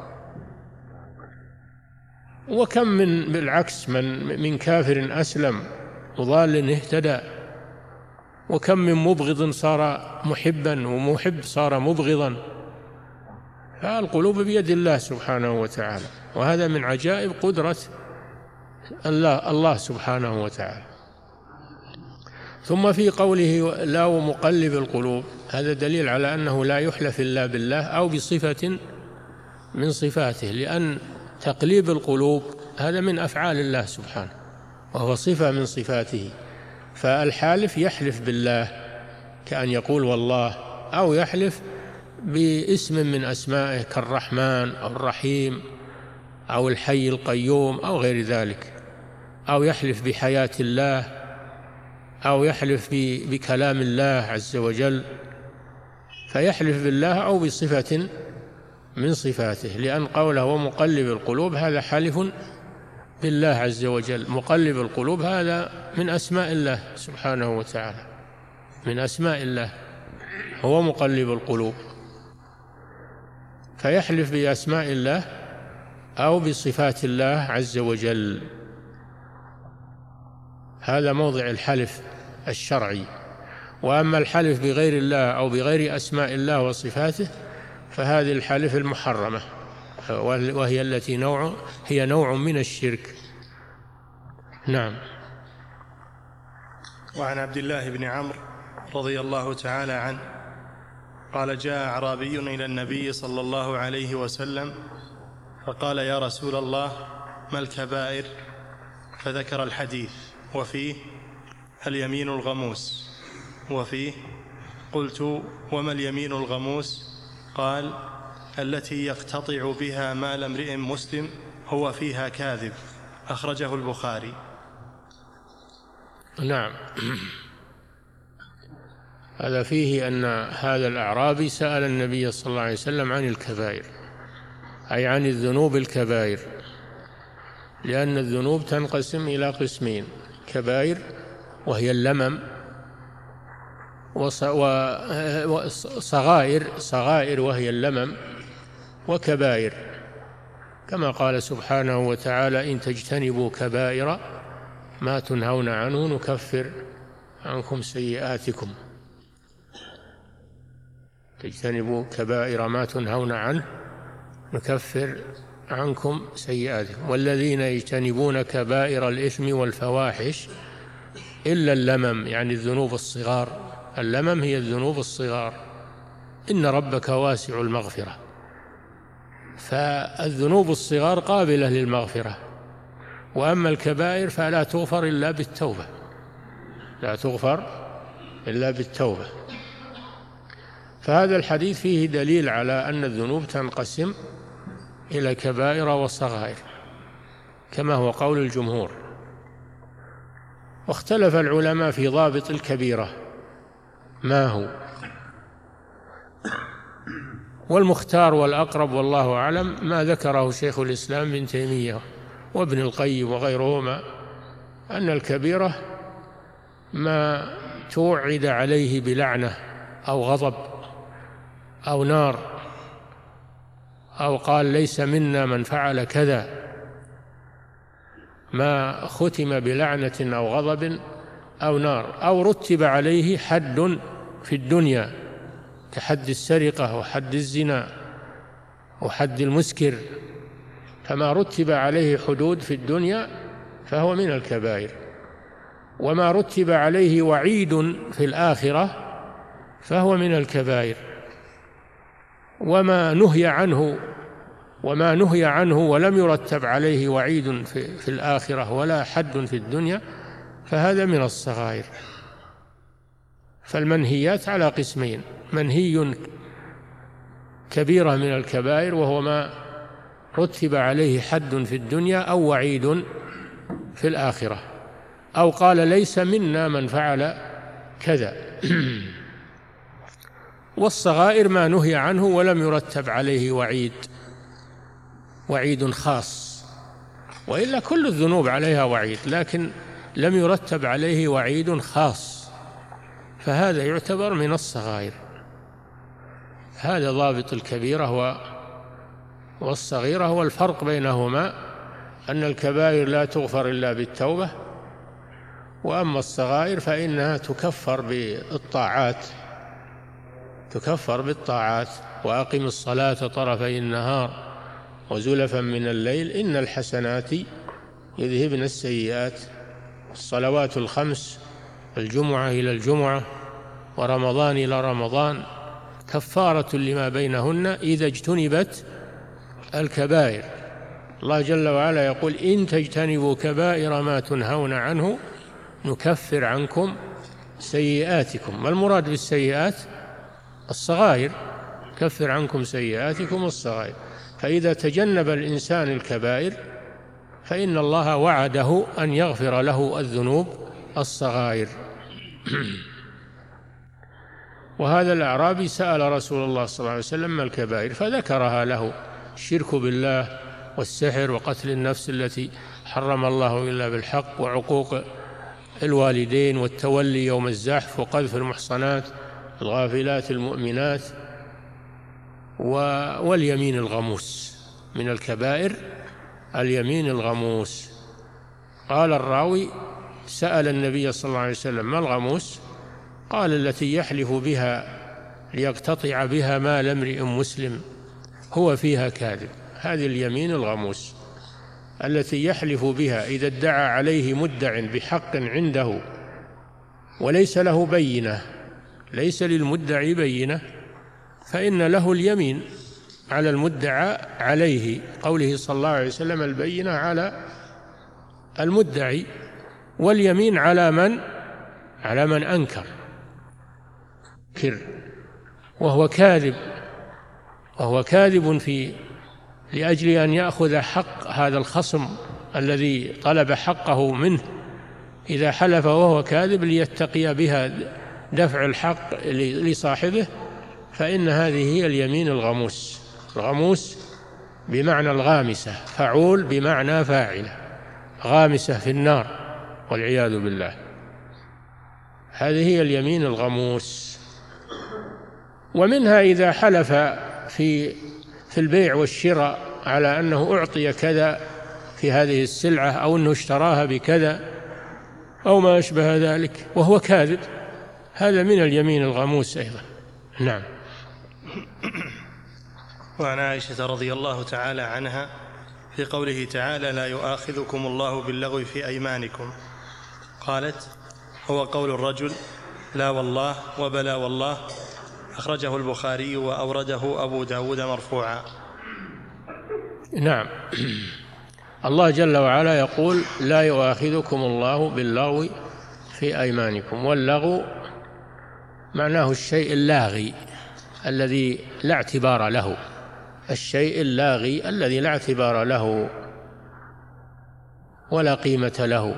وكم من بالعكس من من كافر أسلم وضال اهتدى، وكم من مبغض صار محبا ومحب صار مبغضا. فالقلوب بيد الله سبحانه وتعالى، وهذا من عجائب قدرة الله الله سبحانه وتعالى. ثم في قوله لا ومقلب القلوب، هذا دليل على أنه لا يحلف إلا بالله أو بصفة من صفاته، لأن تقليب القلوب هذا من أفعال الله سبحانه، وهو صفة من صفاته. فالحالف يحلف بالله كأن يقول والله، أو يحلف باسم من أسمائه كالرحمن أو الرحيم أو الحي القيوم أو غير ذلك، أو يحلف بحياة الله، أو يحلف بكلام الله عز وجل. فيحلف بالله أو بصفة من صفاته، لأن قوله ومقلب القلوب هذا حلف بالله عز وجل. مقلب القلوب هذا من أسماء الله سبحانه وتعالى، من أسماء الله هو مقلب القلوب، فيحلف بأسماء الله أو بصفات الله عز وجل. هذا موضع الحلف الشرعي. وأما الحلف بغير الله أو بغير أسماء الله وصفاته فهذه الحلف المحرمة، وهي التي نوع هي نوع من الشرك. نعم. وعن عبد الله بن عمرو رضي الله تعالى عنه قال جاء أعرابي إلى النبي صلى الله عليه وسلم فقال يا رسول الله ما الكبائر؟ فذكر الحديث وفيه اليمين الغموس، وفيه قلت وما اليمين الغموس؟ قال التي يقتطع بها مال امرئ مسلم هو فيها كاذب، أخرجه البخاري. نعم. هذا فيه أن هذا الأعرابي سأل النبي صلى الله عليه وسلم عن الكبائر، أي عن الذنوب الكبائر، لأن الذنوب تنقسم إلى قسمين: كبائر وهي اللمم، وصغائر صغائر وهي اللمم، وكبائر، كما قال سبحانه وتعالى إن تجتنبوا كبائر ما تنهون عنه نكفر عنكم سيئاتكم. تجتنبوا كبائر ما تنهون عنه نكفر عنكم سيئاتكم، والذين يجتنبون كبائر الإثم والفواحش إلا اللمم، يعني الذنوب الصغار. اللمم هي الذنوب الصغار. إن ربك واسع المغفرة، فالذنوب الصغار قابلة للمغفرة، وأما الكبائر فلا تغفر إلا بالتوبة، لا تغفر إلا بالتوبة. فهذا الحديث فيه دليل على أن الذنوب تنقسم إلى كبائر وصغائر كما هو قول الجمهور. واختلف العلماء في ضابط الكبيرة ما هو، والمختار والأقرب والله أعلم ما ذكره شيخ الإسلام ابن تيمية وابن القيم وغيرهما، أن الكبيرة ما توعد عليه بلعنة أو غضب أو نار، أو قال ليس منا من فعل كذا، ما ختم بلعنة أو غضب أو نار، أو رتب عليه حد في الدنيا كحد السرقة وحد الزنا وحد المسكر، فما رتب عليه حدود في الدنيا فهو من الكبائر. وما رتب عليه وعيد في الآخرة فهو من الكبائر، وما نهي عنه وما نهي عنه ولم يرتب عليه وعيد في, في الآخرة ولا حد في الدنيا فهذا من الصغائر. فالمنهيات على قسمين: منهي كبيرة من الكبائر وهو ما رتب عليه حد في الدنيا أو وعيد في الآخرة، أو قال ليس منا من فعل كذا. والصغائر ما نهي عنه ولم يرتب عليه وعيد وعيد خاص، وإلا كل الذنوب عليها وعيد لكن لم يرتب عليه وعيد خاص، فهذا يعتبر من الصغائر. هذا ضابط الكبيرة والصغيرة. والفرق بينهما أن الكبائر لا تغفر إلا بالتوبة، وأما الصغائر فإنها تكفر بالطاعات تكفر بالطاعات وأقم الصلاة طرفي النهار وزلفا من الليل إن الحسنات يذهبن السيئات. الصلوات الخمس، الجمعة إلى الجمعة ورمضان إلى رمضان، كفارة لما بينهن إذا اجتنبت الكبائر. الله جل وعلا يقول: إن تجتنبوا كبائر ما تنهون عنه نكفر عنكم سيئاتكم. ما المراد بالسيئات؟ الصغائر. كفر عنكم سيئاتكم الصغائر. فإذا تجنب الإنسان الكبائر فإن الله وعده أن يغفر له الذنوب الصغائر. وهذا الأعرابي سأل رسول الله صلى الله عليه وسلم ما الكبائر فذكرها له: الشرك بالله والسحر وقتل النفس التي حرم الله إلا بالحق وعقوق الوالدين والتولي يوم الزحف وقذف المحصنات الغافلات المؤمنات واليمين الغموس. من الكبائر اليمين الغموس. قال الراوي: سأل النبي صلى الله عليه وسلم: ما الغموس؟ قال: التي يحلف بها ليقتطع بها مال امرئ مسلم هو فيها كاذب. هذه اليمين الغموس التي يحلف بها إذا ادعى عليه مدع بحق عنده وليس له بينة، ليس للمدعي بينة، فإن له اليمين على المدعى عليه، قوله صلى الله عليه وسلم: البينة على المدعي واليمين على من على من أنكر وهو كاذب وهو كاذب في لأجل أن يأخذ حق هذا الخصم الذي طلب حقه منه. إذا حلف وهو كاذب ليتقي بها دفع الحق لصاحبه فإن هذه هي اليمين الغموس. الغموس بمعنى الغامسة، فعول بمعنى فاعلة، غامسة في النار والعياذ بالله. هذه هي اليمين الغموس. ومنها إذا حلف في في البيع والشراء على أنه أعطي كذا في هذه السلعة أو أنه اشتراها بكذا أو ما أشبه ذلك وهو كاذب، هذا من اليمين الغموس أيضا. نعم. وعن عائشة رضي الله تعالى عنها في قوله تعالى: لا يؤاخذكم الله باللغو في أيمانكم، قالت: هو قول الرجل لا والله وبلا والله، أخرجه البخاري وأورده أبو داود مرفوعا. نعم. الله جل وعلا يقول: لا يؤاخذكم الله باللغو في أيمانكم. واللغو معناه الشيء اللاغي الذي لا اعتبار له، الشيء اللاغي الذي لا اعتبار له ولا قيمة له.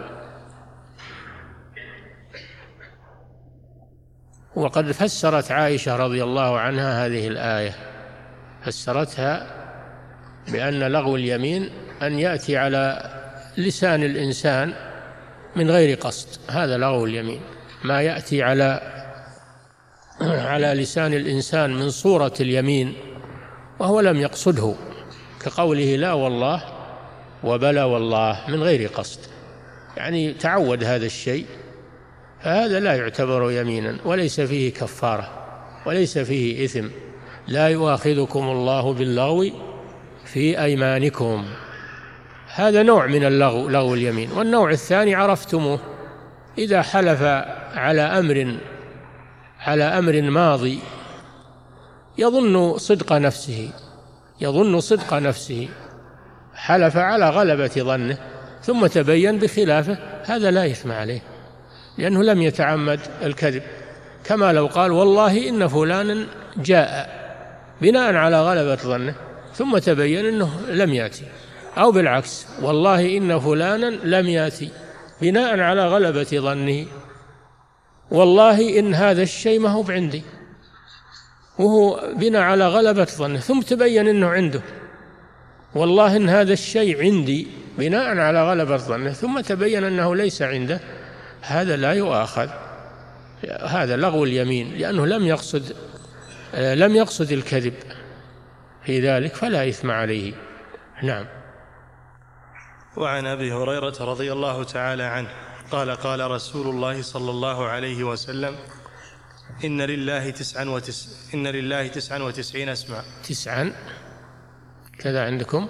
وقد فسرت عائشة رضي الله عنها هذه الآية، فسرتها بأن لغو اليمين أن يأتي على لسان الإنسان من غير قصد، هذا لغو اليمين، ما يأتي على على لسان الإنسان من صورة اليمين وهو لم يقصده، كقوله لا والله وبلا والله من غير قصد، يعني تعود هذا الشيء، فهذا لا يعتبر يمينا وليس فيه كفارة وليس فيه إثم. لا يؤاخذكم الله باللغو في أيمانكم، هذا نوع من اللغو، لغو اليمين. والنوع الثاني عرفتموه، إذا حلف على أمر على أمر ماضي يظن صدق نفسه يظن صدق نفسه حلف على غلبة ظنه ثم تبين بخلافه، هذا لا إثم عليه لأنه لم يتعمد الكذب، كما لو قال والله إن فلانا جاء بناء على غلبة ظنه ثم تبين أنه لم يأتي، أو بالعكس والله إن فلانا لم يأتي بناء على غلبة ظنه، والله إن هذا الشيء ما هو بعندي، وهو بناء على غلبة ظنه ثم تبين أنه عنده، والله إن هذا الشيء عندي بناء على غلبة ظنه ثم تبين أنه ليس عنده، هذا لا يؤاخذ، هذا لغو اليمين لأنه لم يقصد لم يقصد الكذب في ذلك، فلا إثم عليه. نعم. وعن أبي هريرة رضي الله تعالى عنه قال قال رسول الله صلى الله عليه وسلم إن لله تسعا وتس إن لله تسعا وتسعين اسما. تسعا كذا عندكم؟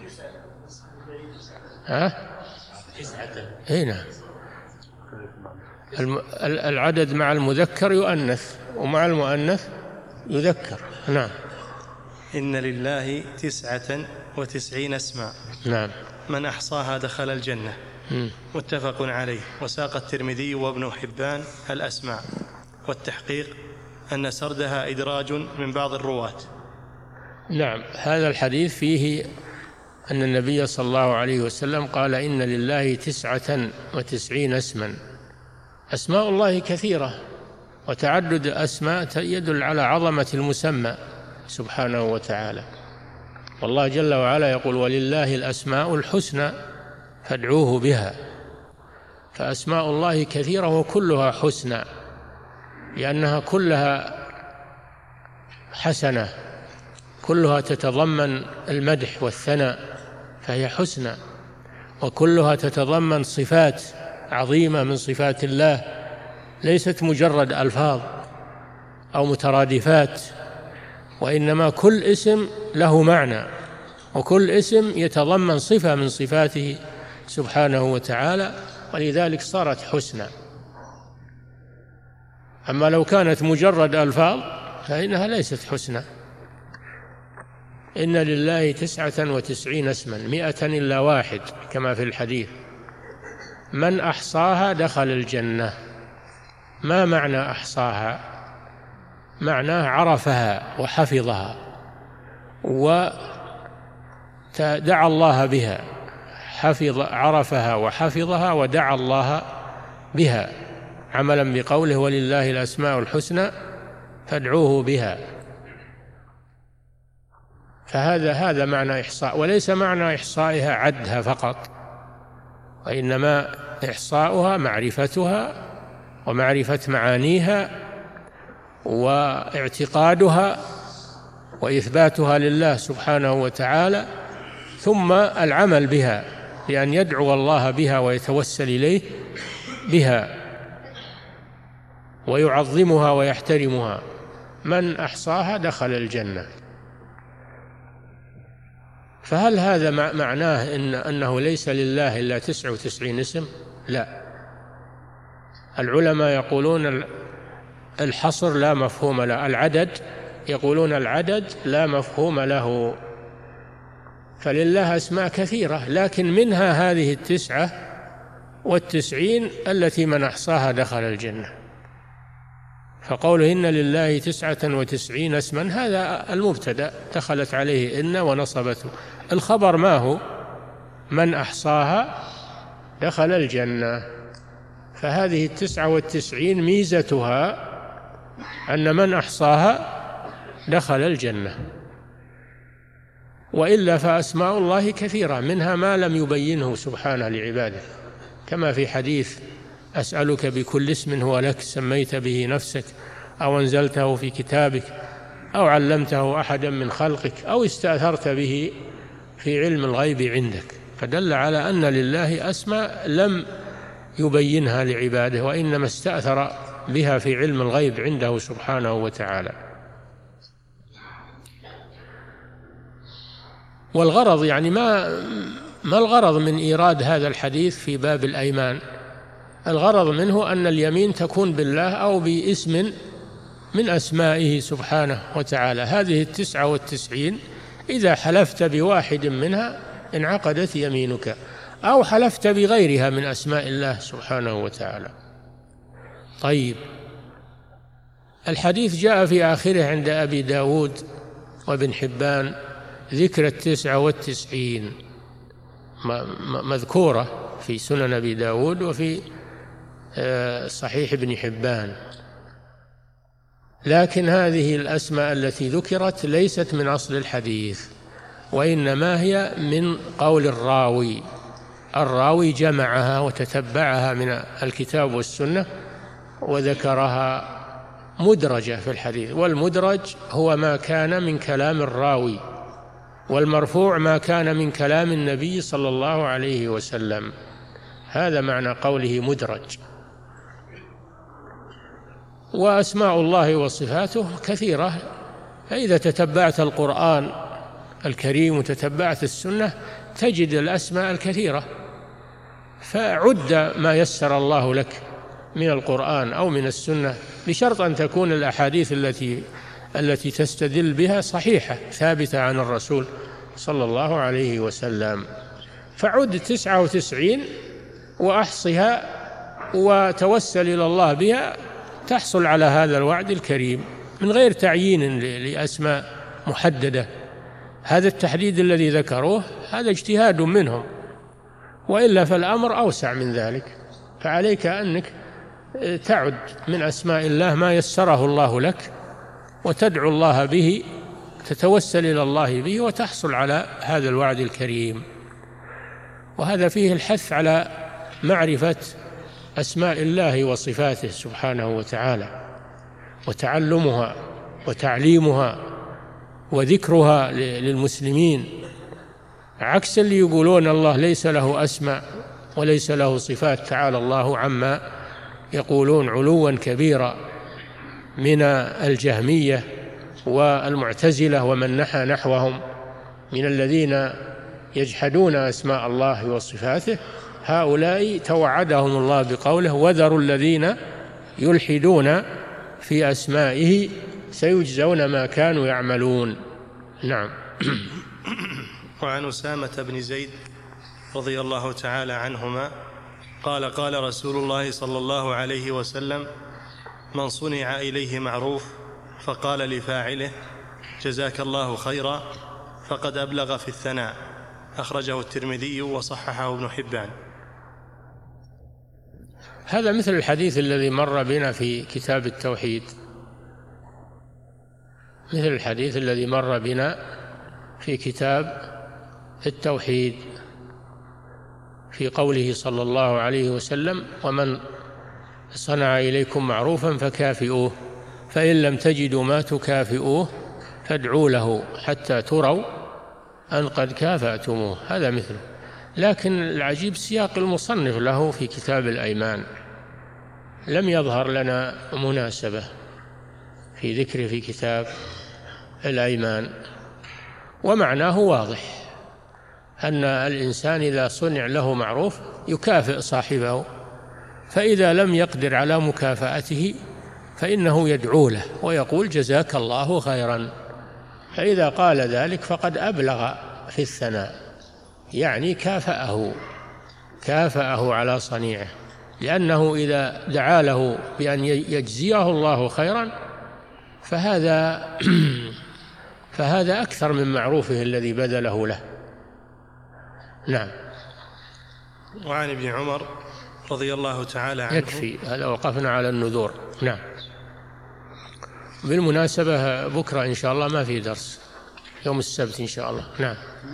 ها؟ إيه نعم. العدد مع المذكر يؤنث ومع المؤنث يذكر. نعم. إن لله تسعة وتسعين اسما. نعم. من أحصاها دخل الجنة. م. متفق عليه. وساق الترمذي وابن حبان الأسماء، والتحقيق أن سردها إدراج من بعض الرواة. نعم. هذا الحديث فيه أن النبي صلى الله عليه وسلم قال إن لله تسعة وتسعين اسما. أسماء الله كثيرة، وتعدد أسماء يدل على عظمة المسمى سبحانه وتعالى، والله جل وعلا يقول ولله الأسماء الحسنى فادعوه بها، فأسماء الله كثيرة وكلها حسنى لأنها كلها حسنة، كلها تتضمن المدح والثناء فهي حسنى، وكلها تتضمن صفات عظيمة من صفات الله ليست مجرد ألفاظ أو مترادفات، وإنما كل اسم له معنى، وكل اسم يتضمن صفة من صفاته سبحانه وتعالى، ولذلك صارت حسنى. أما لو كانت مجرد ألفاظ فإنها ليست حسنى. إن لله تسعة وتسعين اسما مئة إلا واحد كما في الحديث، من أحصاها دخل الجنة. ما معنى أحصاها؟ معناه عرفها وحفظها ودعا الله بها، حفظ عرفها وحفظها ودعا الله بها عملا بقوله ولله الأسماء الحسنى فادعوه بها. فهذا هذا معنى إحصاء، وليس معنى إحصائها عدها فقط، وإنما إحصاؤها معرفتها ومعرفة معانيها واعتقادها وإثباتها لله سبحانه وتعالى، ثم العمل بها بأن يدعو الله بها ويتوسل إليه بها ويعظمها ويحترمها. من أحصاها دخل الجنة. فهل هذا معناه إن أنه ليس لله إلا تسعة وتسعين اسم؟ لا، العلماء يقولون الحصر لا مفهوم له، العدد يقولون العدد لا مفهوم له، فلله أسماء كثيرة لكن منها هذه التسعة والتسعين التي من أحصاها دخل الجنة. فقوله إن لله تسعة وتسعين اسما هذا المبتدأ دخلت عليه إن ونصبته، الخبر ما هو؟ من أحصاها دخل الجنة. فهذه التسعة والتسعين ميزتها أن من أحصاها دخل الجنة، وإلا فأسماء الله كثيرة منها ما لم يبينه سبحانه لعباده، كما في حديث أسألك بكل اسم هو لك سميت به نفسك أو أنزلته في كتابك أو علمته أحدا من خلقك أو استأثرت به في علم الغيب عندك، فدل على أن لله أسماء لم يبينها لعباده وإنما استأثر بها في علم الغيب عنده سبحانه وتعالى. والغرض يعني ما ما الغرض من إيراد هذا الحديث في باب الأيمان؟ الغرض منه أن اليمين تكون بالله أو باسم من أسمائه سبحانه وتعالى. هذه التسعة والتسعين إذا حلفت بواحد منها انعقدت يمينك، أو حلفت بغيرها من أسماء الله سبحانه وتعالى. طيب، الحديث جاء في آخره عند أبي داود وابن حبان ذكر التسعة والتسعين مذكورة في سنن أبي داود وفي صحيح ابن حبان، لكن هذه الأسماء التي ذكرت ليست من أصل الحديث، وإنما هي من قول الراوي. الراوي جمعها وتتبعها من الكتاب والسنة وذكرها مدرجة في الحديث، والمدرج هو ما كان من كلام الراوي، والمرفوع ما كان من كلام النبي صلى الله عليه وسلم. هذا معنى قوله مدرج. وأسماء الله وصفاته كثيرة، فإذا تتبعت القرآن الكريم وتتبعت السنة تجد الأسماء الكثيرة، فعد ما يسر الله لك من القرآن أو من السنة، بشرط أن تكون الأحاديث التي التي تستدل بها صحيحة ثابتة عن الرسول صلى الله عليه وسلم. فعد تسعة وتسعين وأحصها وتوسل إلى الله بها، تحصل على هذا الوعد الكريم من غير تعيين لأسماء محددة. هذا التحديد الذي ذكروه هذا اجتهاد منهم، وإلا فالأمر أوسع من ذلك. فعليك أنك تعد من أسماء الله ما يسره الله لك، وتدعو الله به، تتوسل إلى الله به، وتحصل على هذا الوعد الكريم. وهذا فيه الحث على معرفة أسماء الله وصفاته سبحانه وتعالى، وتعلمها وتعليمها وذكرها للمسلمين، عكس اللي يقولون الله ليس له أسماء وليس له صفات، تعالى الله عما يقولون علوا كبيرا من الجهمية والمعتزلة ومن نحى نحوهم من الذين يجحدون أسماء الله وصفاته. هؤلاء توعدهم الله بقوله: وذروا الذين يلحدون في أسمائه سيجزون ما كانوا يعملون. نعم. وعن أسامة بن زيد رضي الله تعالى عنهما قال: قال رسول الله صلى الله عليه وسلم: من صنع إليه معروف فقال لفاعله: جزاك الله خيرا، فقد أبلغ في الثناء. أخرجه الترمذي وصححه ابن حبان. هذا مثل الحديث الذي مر بنا في كتاب التوحيد، مثل الحديث الذي مر بنا في كتاب التوحيد في قوله صلى الله عليه وسلم: ومن صنع إليكم معروفا فكافئوه، فإن لم تجدوا ما تكافئوه فادعوا له حتى تروا أن قد كافأتموه. هذا مثله. لكن العجيب سياق المصنف له في كتاب الأيمان، لم يظهر لنا مناسبة في ذكره في كتاب الأيمان، ومعناه واضح أن الإنسان إذا صنع له معروف يكافئ صاحبه، فإذا لم يقدر على مكافأته فإنه يدعو له ويقول: جزاك الله خيرا. فإذا قال ذلك فقد أبلغ في الثناء، يعني كافأه كافأه على صنيعه، لأنه إذا دعا له بأن يجزيه الله خيرا فهذا فهذا أكثر من معروفه الذي بذله له. نعم. وعن ابن عمر رضي الله تعالى عنه. يكفي هذا، وقفنا على النذور. نعم. بالمناسبة بكرة إن شاء الله ما في درس، يوم السبت إن شاء الله. نعم.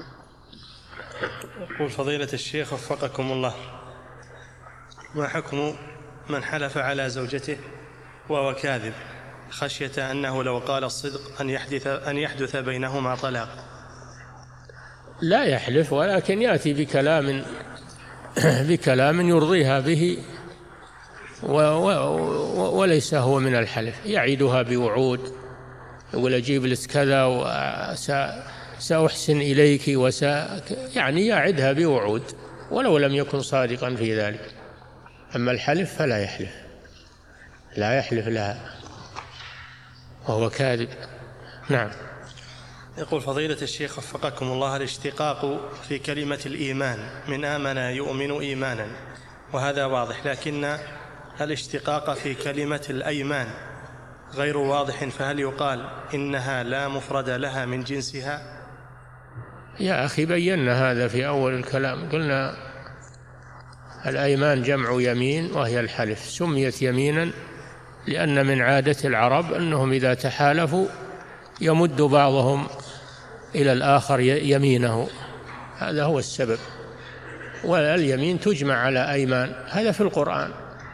يقول فضيلة الشيخ وفقكم الله: ما حكم من حلف على زوجته وهو كاذب خشية أنه لو قال الصدق أن يحدث أن يحدث بينهما طلاق؟ لا يحلف، ولكن يأتي بكلام بكلام يرضيها به، و و وليس هو من الحلف. يعيدها بوعود، يقول: أجيب لك كذا وسأحسن إليك وس يعني يعدها بوعود ولو لم يكن صادقا في ذلك. أما الحلف فلا يحلف، لا يحلف لها وهو كاذب. نعم. يقول فضيلة الشيخ وفقكم الله: الاشتقاق في كلمة الإيمان من آمن يؤمن إيمانا، وهذا واضح، لكن الاشتقاق في كلمة الأيمان غير واضح، فهل يقال إنها لا مفرد لها من جنسها؟ يا أخي بينا هذا في أول الكلام، قلنا الأيمان جمع يمين وهي الحلف، سميت يمينا لأن من عادة العرب أنهم إذا تحالفوا يمد بعضهم إلى الآخر يمينه، هذا هو السبب. واليمين تجمع على أيمان، هذا في القرآن: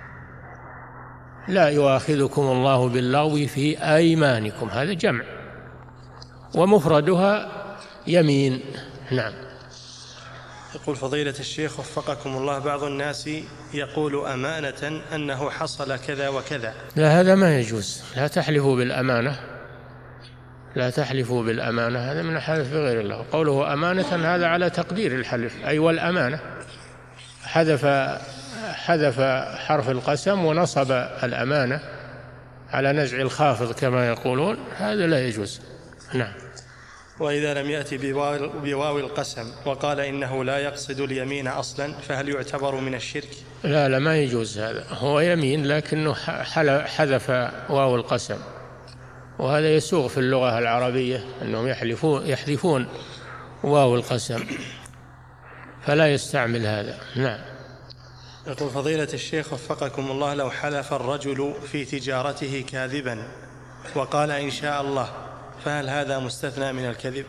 لا يؤاخذكم الله باللغو في أيمانكم، هذا جمع، ومفردها يمين. نعم. يقول فضيلة الشيخ وفقكم الله: بعض الناس يقول أمانة أنه حصل كذا وكذا. لا، هذا ما يجوز، لا تحلفوا بالأمانة، لا تحلفوا بالأمانة، هذا من الحلف بغير الله. قوله أمانة هذا على تقدير الحلف، أي والأمانة، حذف حذف حرف القسم ونصب الأمانة على نزع الخافض كما يقولون، هذا لا يجوز. نعم. وإذا لم يأتي بواو القسم وقال إنه لا يقصد اليمين أصلا، فهل يعتبر من الشرك؟ لا لا، ما يجوز، هذا هو يمين لكنه حذف واو القسم، وهذا يسوغ في اللغة العربية أنهم يحلفون يحذفون واو القسم، فلا يستعمل هذا. نعم. يقول فضيلة الشيخ وفقكم الله: لو حلف الرجل في تجارته كاذبا وقال إن شاء الله، فهل هذا مستثنى من الكذب؟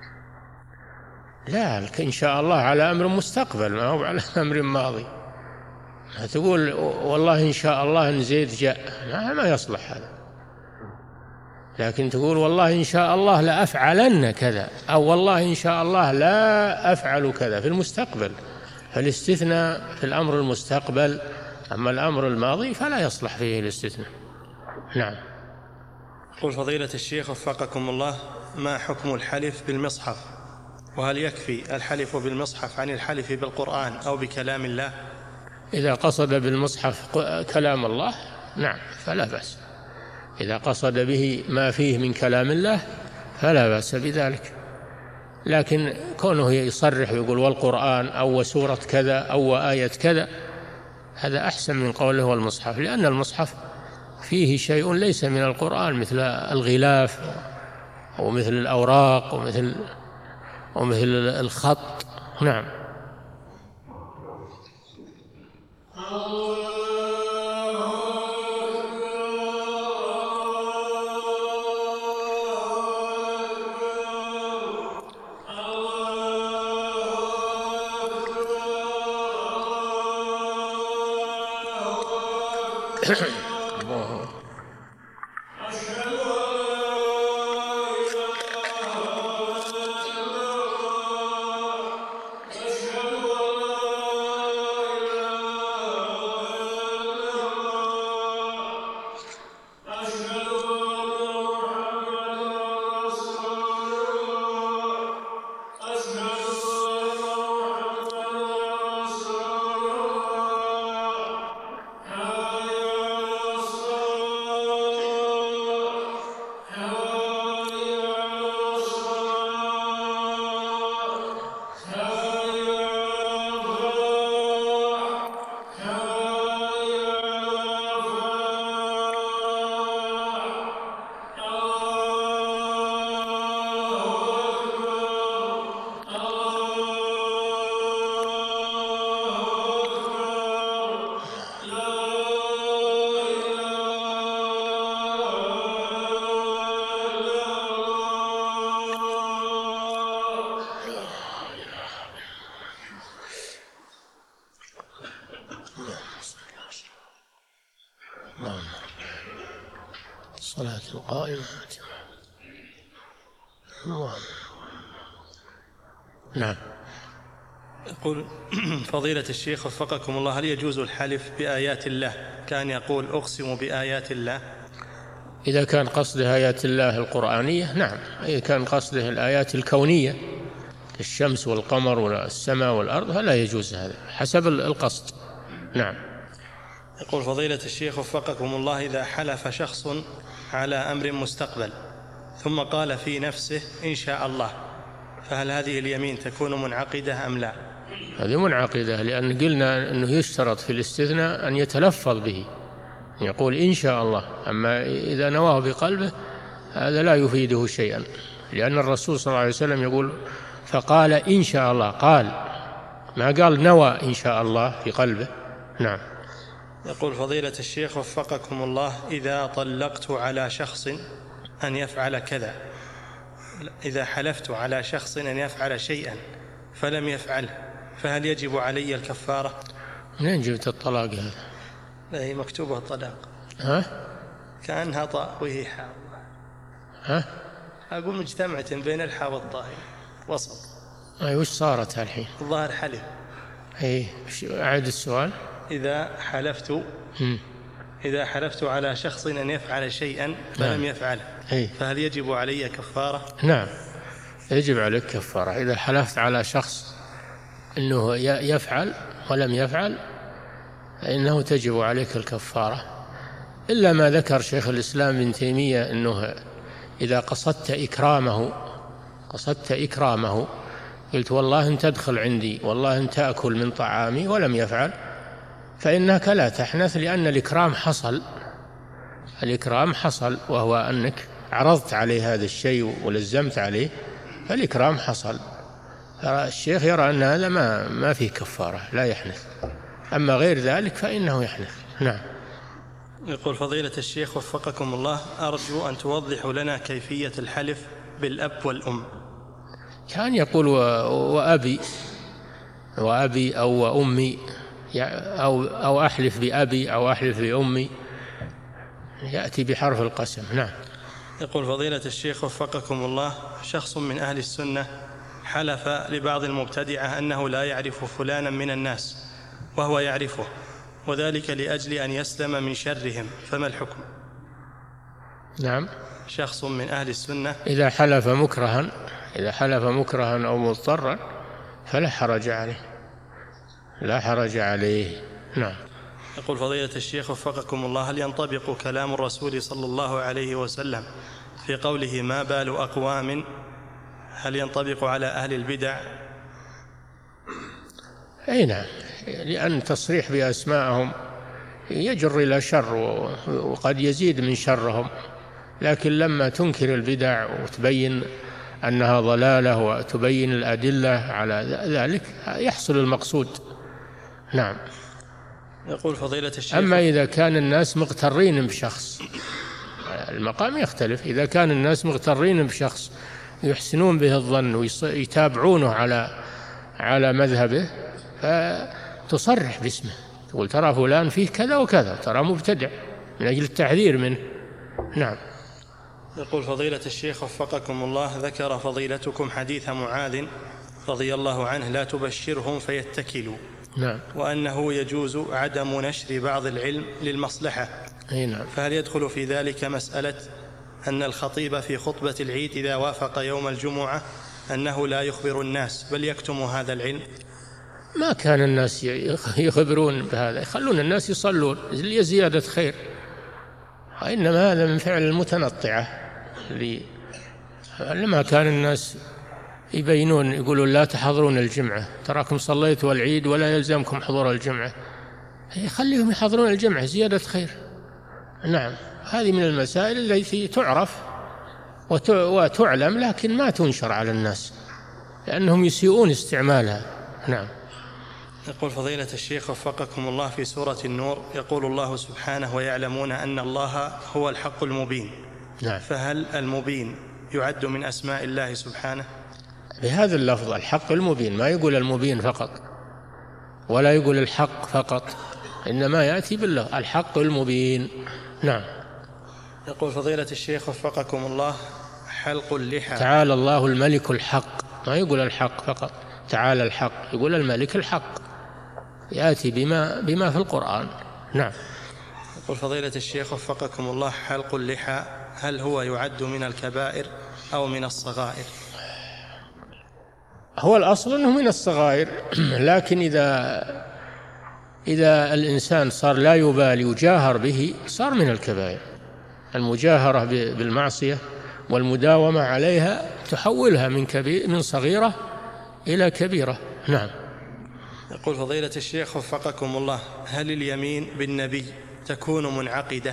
لا، إن شاء الله على أمر مستقبل، ما هو على أمر ماضي. تقول والله إن شاء الله إن زيد جاء، ما يصلح هذا. لكن تقول والله إن شاء الله لا أفعلن كذا، أو والله إن شاء الله لا أفعل كذا، في المستقبل، فالاستثناء في الأمر المستقبل، أما الأمر الماضي فلا يصلح فيه الاستثناء. نعم. يقول فضيلة الشيخ وفقكم الله: ما حكم الحلف بالمصحف؟ وهل يكفي الحلف بالمصحف عن الحلف بالقرآن أو بكلام الله؟ إذا قصد بالمصحف كلام الله نعم فلا بأس، إذا قصد به ما فيه من كلام الله فلا بأس بذلك، لكن كونه يصرح ويقول والقرآن أو سورة كذا أو آية كذا، هذا أحسن من قوله والمصحف، لأن المصحف فيه شيء ليس من القرآن، مثل الغلاف ومثل الأوراق ومثل ومثل الخط. نعم. الصلاة القائمة. نعم. يقول فضيلة الشيخ وفقكم الله: هل يجوز الحلف بآيات الله كان يقول أقسم بآيات الله؟ إذا كان قصده آيات الله القرآنية نعم، إذا كان قصده الآيات الكونية الشمس والقمر والسماء والأرض فلا يجوز هذا، حسب القصد. نعم. يقول فضيلة الشيخ وفقكم الله، إذا حلف شخص على أمر مستقبل ثم قال في نفسه إن شاء الله، فهل هذه اليمين تكون منعقدة أم لا؟ هذه منعقدة، لأن قلنا أنه يشترط في الاستثناء أن يتلفظ به، يقول إن شاء الله. أما إذا نواه بقلبه هذا لا يفيده شيئا، لأن الرسول صلى الله عليه وسلم يقول فقال إن شاء الله، قال ما قال نوى إن شاء الله في قلبه. نعم. يقول فضيلة الشيخ وفقكم الله، إذا طلقت على شخص أن يفعل كذا، إذا حلفت على شخص أن يفعل شيئا فلم يفعله، فهل يجب علي الكفارة؟ منين جبت الطلاق هذا؟ لا، هي مكتوبة الطلاق. ها؟ كأنها طاء وهي حاء. ها؟ أقول مجتمعة بين الحاء والطاء وسط. أي وش صارت الحين؟ الظاهر حلف. إيه، أعد السؤال. إذا حلفت م. إذا حلفت على شخص أن يفعل شيئا فلم نعم. يفعله، إيه؟ فهل يجب علي كفارة؟ نعم، يجب عليك كفارة. إذا حلفت على شخص أنه يفعل ولم يفعل فإنه تجب عليك الكفارة، إلا ما ذكر شيخ الإسلام ابن تيمية أنه إذا قصدت إكرامه قصدت إكرامه قلت والله أن تدخل عندي، والله أن تأكل من طعامي، ولم يفعل، فإنك لا تحنث، لأن الإكرام حصل الإكرام حصل وهو أنك عرضت عليه هذا الشيء ولزمت عليه، فالإكرام حصل. الشيخ يرى أن هذا ما ما فيه كفارة، لا يحنث. أما غير ذلك فإنه يحنث. نعم. يقول فضيلة الشيخ وفقكم الله، أرجو أن توضحوا لنا كيفية الحلف بالأب والأم. كان يقول وأبي وأبي أو أمي، أو أو أحلف بأبي أو أحلف بأمي، يأتي بحرف القسم. نعم. يقول فضيلة الشيخ وفقكم الله، شخص من أهل السنة حلف لبعض المبتدعة أنه لا يعرف فلانا من الناس وهو يعرفه، وذلك لأجل أن يسلم من شرهم، فما الحكم؟ نعم. شخص من أهل السنة إذا حلف مكرها إذا حلف مكرها أو مضطرا فلا حرج عليه، لا حرج عليه. نعم. يقول فضيلة الشيخ وفقكم الله، هل ينطبق كلام الرسول صلى الله عليه وسلم في قوله ما بال أقوام، هل ينطبق على أهل البدع؟ أي نعم، لأن تصريح بأسمائهم يجر إلى شر وقد يزيد من شرهم، لكن لما تنكر البدع وتبين أنها ضلالة وتبين الأدلة على ذلك يحصل المقصود. نعم. يقول فضيلة الشيخ، أما إذا كان الناس مغترين بشخص المقام يختلف. إذا كان الناس مغترين بشخص يحسنون به الظن ويتابعونه على على مذهبه فتصرح باسمه، تقول ترى فلان فيه كذا وكذا، ترى مبتدع، من أجل التحذير منه. نعم. يقول فضيلة الشيخ وفقكم الله، ذكر فضيلتكم حديث معاذ رضي الله عنه لا تبشرهم فيتكلوا. نعم. وأنه يجوز عدم نشر بعض العلم للمصلحة. أي نعم. فهل يدخل في ذلك مسألة أن الخطيب في خطبة العيد إذا وافق يوم الجمعة أنه لا يخبر الناس بل يكتم هذا العلم؟ ما كان الناس يخبرون بهذا، يخلون الناس يصلون لزيادة خير، وإنما هذا من فعل المتنطعة. لما كان الناس يبينون يقولون لا تحضرون الجمعة، تراكم صليتوا العيد ولا يلزمكم حضور الجمعة، يخليهم يحضرون الجمعة زيادة خير. نعم. هذه من المسائل التي تعرف وتعلم لكن ما تنشر على الناس لأنهم يسيئون استعمالها. نعم. يقول فضيلة الشيخ وفقكم الله، في سورة النور يقول الله سبحانه ويعلمون أن الله هو الحق المبين. نعم. فهل المبين يعد من أسماء الله سبحانه؟ بهذا اللفظ الحق المبين، ما يقول المبين فقط ولا يقول الحق فقط، إنما يأتي بالله الحق المبين. نعم. يقول فضيلة الشيخ وفقكم الله، حلق اللحى. تعالى الله الملك الحق، ما يقول الحق فقط، تعالى الحق، يقول الملك الحق، يأتي بما بما في القرآن. نعم. يقول فضيلة الشيخ وفقكم الله، حلق اللحى هل هو يعد من الكبائر أو من الصغائر؟ هو الأصل أنه من الصغائر، لكن إذا إذا الإنسان صار لا يبالي وجاهر به صار من الكبائر. المجاهرة بالمعصية والمداومة عليها تحولها من كبير من صغيرة إلى كبيرة. نعم. يقول فضيلة الشيخ وفقكم الله: هل اليمين بالنبي تكون منعقدة؟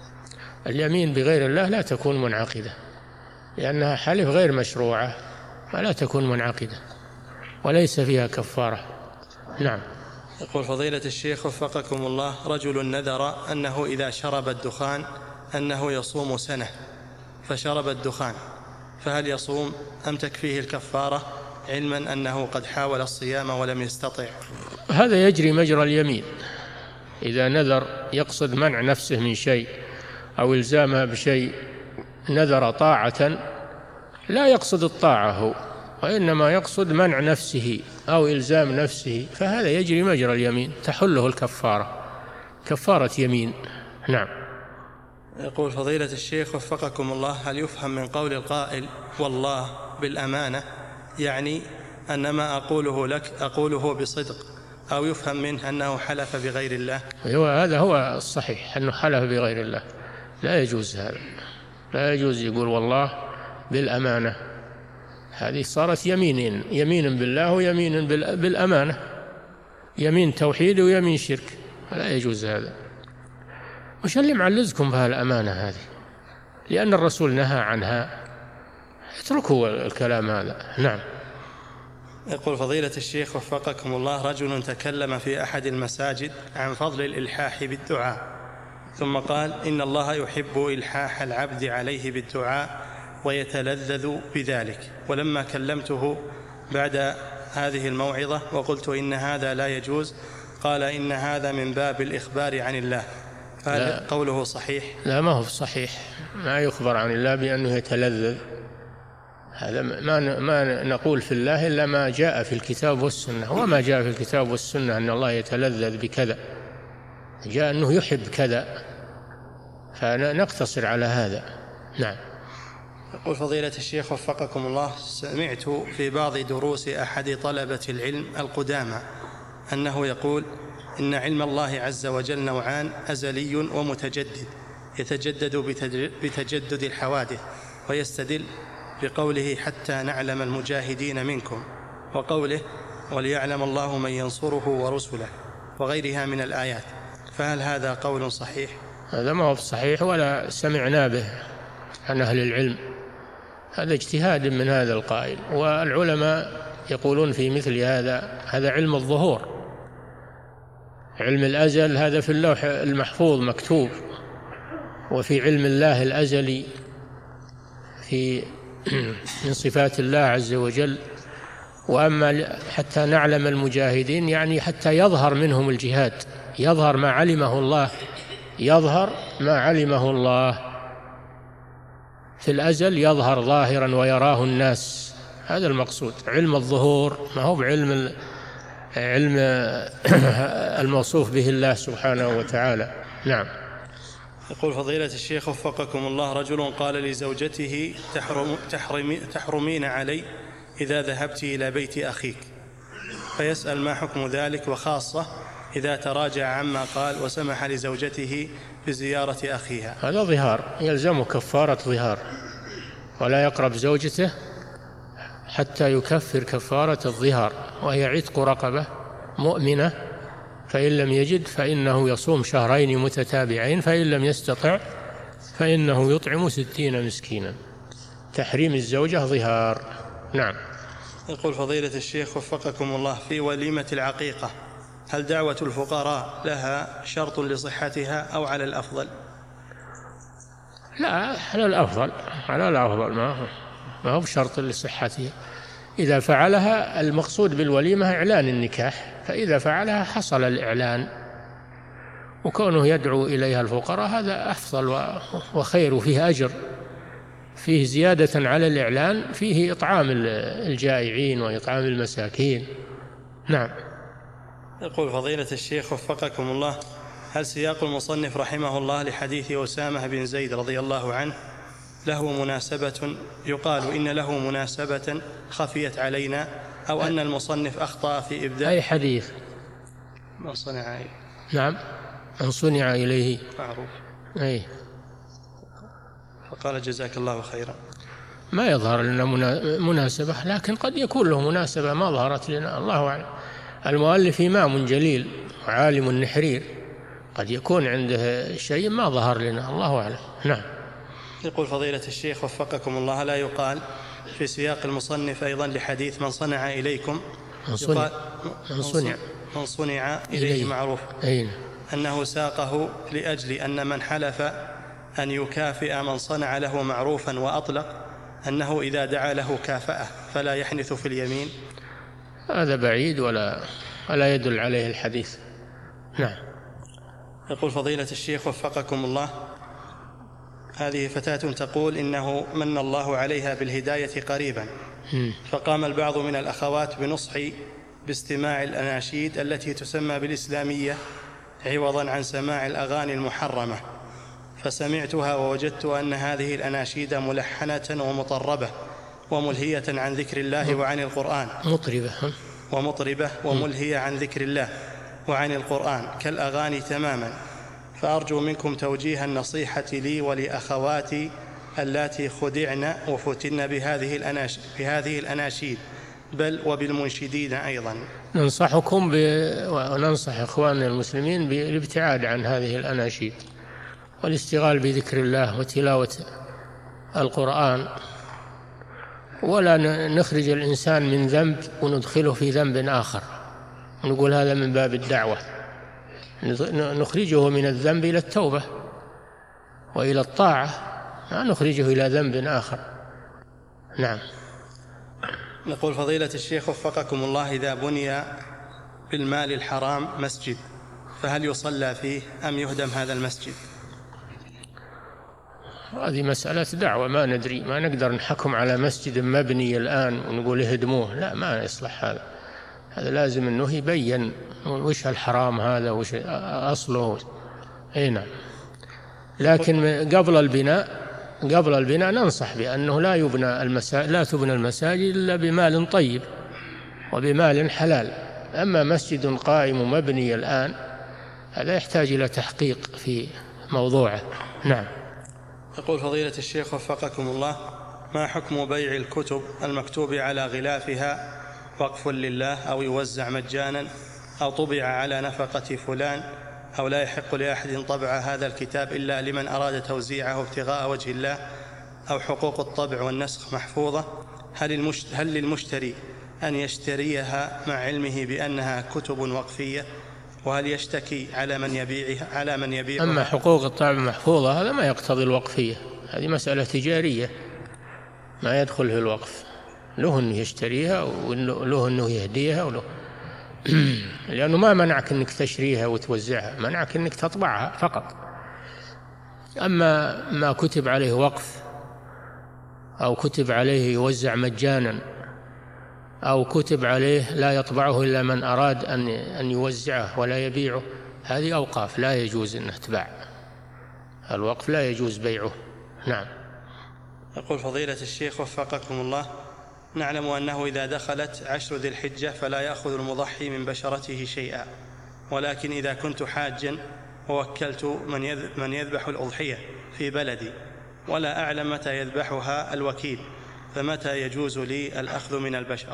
اليمين بغير الله لا تكون منعقدة، لأنها حلف غير مشروعة فلا تكون منعقدة وليس فيها كفارة. نعم. يقول فضيلة الشيخ وفقكم الله: رجل نذر أنه إذا شرب الدخان أنه يصوم سنة فشرب الدخان، فهل يصوم أم تكفيه الكفارة، علما أنه قد حاول الصيام ولم يستطع؟ هذا يجري مجرى اليمين. إذا نذر يقصد منع نفسه من شيء أو إلزامها بشيء، نذر طاعة لا يقصد الطاعة هو، وإنما يقصد منع نفسه أو إلزام نفسه، فهذا يجري مجرى اليمين تحله الكفارة، كفارة يمين. نعم. يقول فضيلة الشيخ وفقكم الله: هل يفهم من قول القائل والله بالأمانة يعني أن ما أقوله لك أقوله بصدق، أو يفهم منه أنه حلف بغير الله؟ هذا هو الصحيح، أنه حلف بغير الله، لا يجوز هذا، لا يجوز يقول والله بالأمانة. هذه صارت يمينين، يمين بالله ويمين بالأمانة، يمين توحيد ويمين شرك، لا يجوز هذا. وش اللي معلزكم بها الأمانة هذه؟ لأن الرسول نهى عنها، اتركوا الكلام هذا. نعم. يقول فضيلة الشيخ وفقكم الله: رجل تكلم في أحد المساجد عن فضل الإلحاح بالدعاء، ثم قال إن الله يحب إلحاح العبد عليه بالدعاء ويتلذذ بذلك، ولما كلمته بعد هذه الموعظة وقلت إن هذا لا يجوز قال إن هذا من باب الإخبار عن الله، فهل قوله صحيح؟ لا، ما هو صحيح، ما يخبر عن الله بأنه يتلذذ. هذا ما ما نقول في الله إلا ما جاء في الكتاب والسنة، وما جاء في الكتاب والسنة أن الله يتلذذ بكذا، جاء أنه يحب كذا، فنقتصر على هذا. نعم. يقول فضيلة الشيخ وفقكم الله: سمعت في بعض دروس أحد طلبة العلم القدامى أنه يقول إن علم الله عز وجل نوعان: أزلي ومتجدد، يتجدد بتجدد الحوادث، ويستدل بقوله حتى نعلم المجاهدين منكم، وقوله وليعلم الله من ينصره ورسله، وغيرها من الآيات، فهل هذا قول صحيح؟ هذا ما هو صحيح ولا سمعنا به عن أهل العلم، هذا اجتهاد من هذا القائل، والعلماء يقولون في مثل هذا هذا علم الظهور، علم الأزل هذا في اللوح المحفوظ مكتوب، وفي علم الله الأزلي في من صفات الله عز وجل. وأما حتى نعلم المجاهدين يعني حتى يظهر منهم الجهاد، يظهر ما علمه الله، يظهر ما علمه الله في الأزل، يظهر ظاهرا ويراه الناس، هذا المقصود، علم الظهور، ما هو بعلم علم الموصوف به الله سبحانه وتعالى. نعم. يقول فضيلة الشيخ وفقكم الله: رجل قال لزوجته تحرم تحرمي تحرمين علي إذا ذهبت إلى بيت أخيك، فيسأل ما حكم ذلك، وخاصة إذا تراجع عما قال وسمح لزوجته بزيارة أخيها؟ هذا ظهار، يلزم كفارة ظهار، ولا يقرب زوجته حتى يكفر كفارة الظهار، وهي عتق رقبة مؤمنة، فإن لم يجد فإنه يصوم شهرين متتابعين، فإن لم يستطع فإنه يطعم ستين مسكينا. تحريم الزوجة ظهار. نعم. يقول فضيلة الشيخ وفقكم الله: في وليمة العقيقة هل دعوة الفقراء لها شرط لصحتها أو على الأفضل؟ لا، على الأفضل، على الأفضل، ما هو ما هو بشرط لصحتها. إذا فعلها، المقصود بالوليمة إعلان النكاح، فإذا فعلها حصل الإعلان، وكونه يدعو إليها الفقراء هذا أفضل وخير، وفيه أجر، فيه زيادة على الإعلان، فيه إطعام الجائعين وإطعام المساكين. نعم. يقول فضيلة الشيخ وفقكم الله: هل سياق المصنف رحمه الله لحديث أسامة بن زيد رضي الله عنه له مناسبة، يقال إن له مناسبة خفيت علينا، أو أن المصنف أخطأ في إبداء؟ أي حديث؟ من صنع إليه. نعم، من صنع إليه معروف. أي. فقال جزاك الله خيرا. ما يظهر لنا مناسبة، لكن قد يكون له مناسبة ما ظهرت لنا، الله أعلم. المؤلف إمام جليل وعالم نحرير، قد يكون عنده شيء ما ظهر لنا، الله أعلم. نعم. يقول فضيلة الشيخ وفقكم الله، لا يقال في سياق المصنف أيضا لحديث من صنع إليكم من صنع من صنع, من صنع إليه, إليه معروف أين؟ أنه ساقه لأجل أن من حلف أن يكافئ من صنع له معروفا وأطلق أنه إذا دعا له كافأه فلا يحنث في اليمين. هذا بعيد ولا ولا يدل عليه الحديث. نعم. يقول فضيلة الشيخ وفقكم الله، هذه فتاة تقول إنه من الله عليها بالهداية قريبا، فقام البعض من الأخوات بنصحي باستماع الأناشيد التي تسمى بالإسلامية عوضا عن سماع الأغاني المحرمة، فسمعتها ووجدت أن هذه الأناشيد ملحنة ومطربة وملهية عن ذكر الله وعن القرآن. مطربة ومطربة وملهية عن ذكر الله وعن القرآن كالأغاني تماما، فأرجو منكم توجيه النصيحة لي ولأخواتي اللاتي خدعن وفتن بهذه الأناشيد, بهذه الأناشيد بل وبالمنشدين أيضا. ننصحكم ب... وننصح إخواننا المسلمين بالابتعاد عن هذه الأناشيد والاشتغال بذكر الله وتلاوة القرآن، ولا نخرج الإنسان من ذنب وندخله في ذنب آخر ونقول هذا من باب الدعوة. نخرجه من الذنب إلى التوبة وإلى الطاعة، ما نخرجه إلى ذنب آخر. نعم. نقول فضيلة الشيخ وفقكم الله، إذا بني بالمال الحرام مسجد فهل يصلى فيه أم يهدم هذا المسجد؟ هذه مسألة دعوة، ما ندري، ما نقدر نحكم على مسجد مبني الآن ونقول اهدموه، لا، ما يصلح هذا. هذا لازم أنه يبين وش الحرام هذا وش أصله. أي نعم. لكن قبل البناء قبل البناء ننصح بأنه لا يبنى المساجد لا تبنى المساجد إلا بمال طيب وبمال حلال. أما مسجد قائم مبني الآن هذا يحتاج إلى تحقيق في موضوعه. نعم. يقول فضيلة الشيخ وفقكم الله، ما حكم بيع الكتب المكتوب على غلافها وقف لله أو يوزع مجانا أو طبع على نفقة فلان أو لا يحق لأحد طبع هذا الكتاب إلا لمن أراد توزيعه ابتغاء وجه الله، أو حقوق الطبع والنسخ محفوظة، هل, هل للمشتري أن يشتريها مع علمه بأنها كتب وقفية؟ وهل يشتكي على من يبيعها على من يبيعها؟ أما حقوق الطبع محفوظة هذا ما يقتضي الوقفية، هذه مسألة تجارية ما يدخل في الوقف، له أنه يشتريها وله أنه يهديها وله لأنه ما منعك أنك تشريها وتوزعها، منعك أنك تطبعها فقط. أما ما كتب عليه وقف أو كتب عليه يوزع مجانا أو كتب عليه لا يطبعه إلا من أراد أن أن يوزعه ولا يبيعه، هذه أوقاف لا يجوز أن تباع، الوقف لا يجوز بيعه. نعم. يقول فضيلة الشيخ وفقكم الله، نعلم أنه إذا دخلت عشر ذي الحجة فلا يأخذ المضحي من بشرته شيئا، ولكن إذا كنت حاجا ووكلت من يذبح الأضحية في بلدي ولا أعلم متى يذبحها الوكيل، فمتى يجوز لي الأخذ من البشرة؟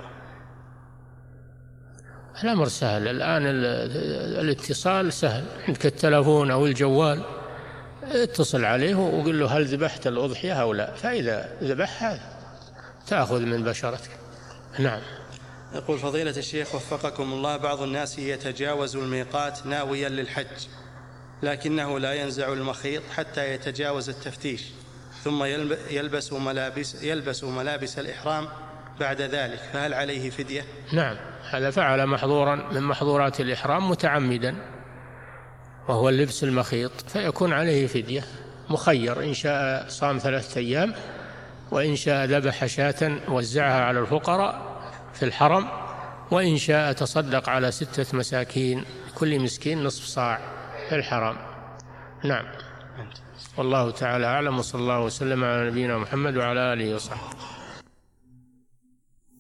الأمر سهل الآن، الاتصال سهل، عندك التلفون أو الجوال اتصل عليه وقل له هل ذبحت الأضحية أو لا، فإذا ذبحها تأخذ من بشرتك. نعم. يقول فضيلة الشيخ وفقكم الله، بعض الناس يتجاوز الميقات ناويا للحج لكنه لا ينزع المخيط حتى يتجاوز التفتيش، ثم يلبس ملابس, يلبس ملابس الإحرام بعد ذلك، فهل عليه فدية؟ نعم، هذا فعل محظورا من محظورات الإحرام متعمدا وهو اللبس المخيط، فيكون عليه فدية، مخير، إن شاء صام ثلاثة أيام وإن شاء ذبح شاة وزعها على الفقراء في الحرم، وإن شاء تصدق على ستة مساكين كل مسكين نصف صاع في الحرم. نعم. والله تعالى أعلم، وصلى الله وسلم على نبينا محمد وعلى آله وصحبه.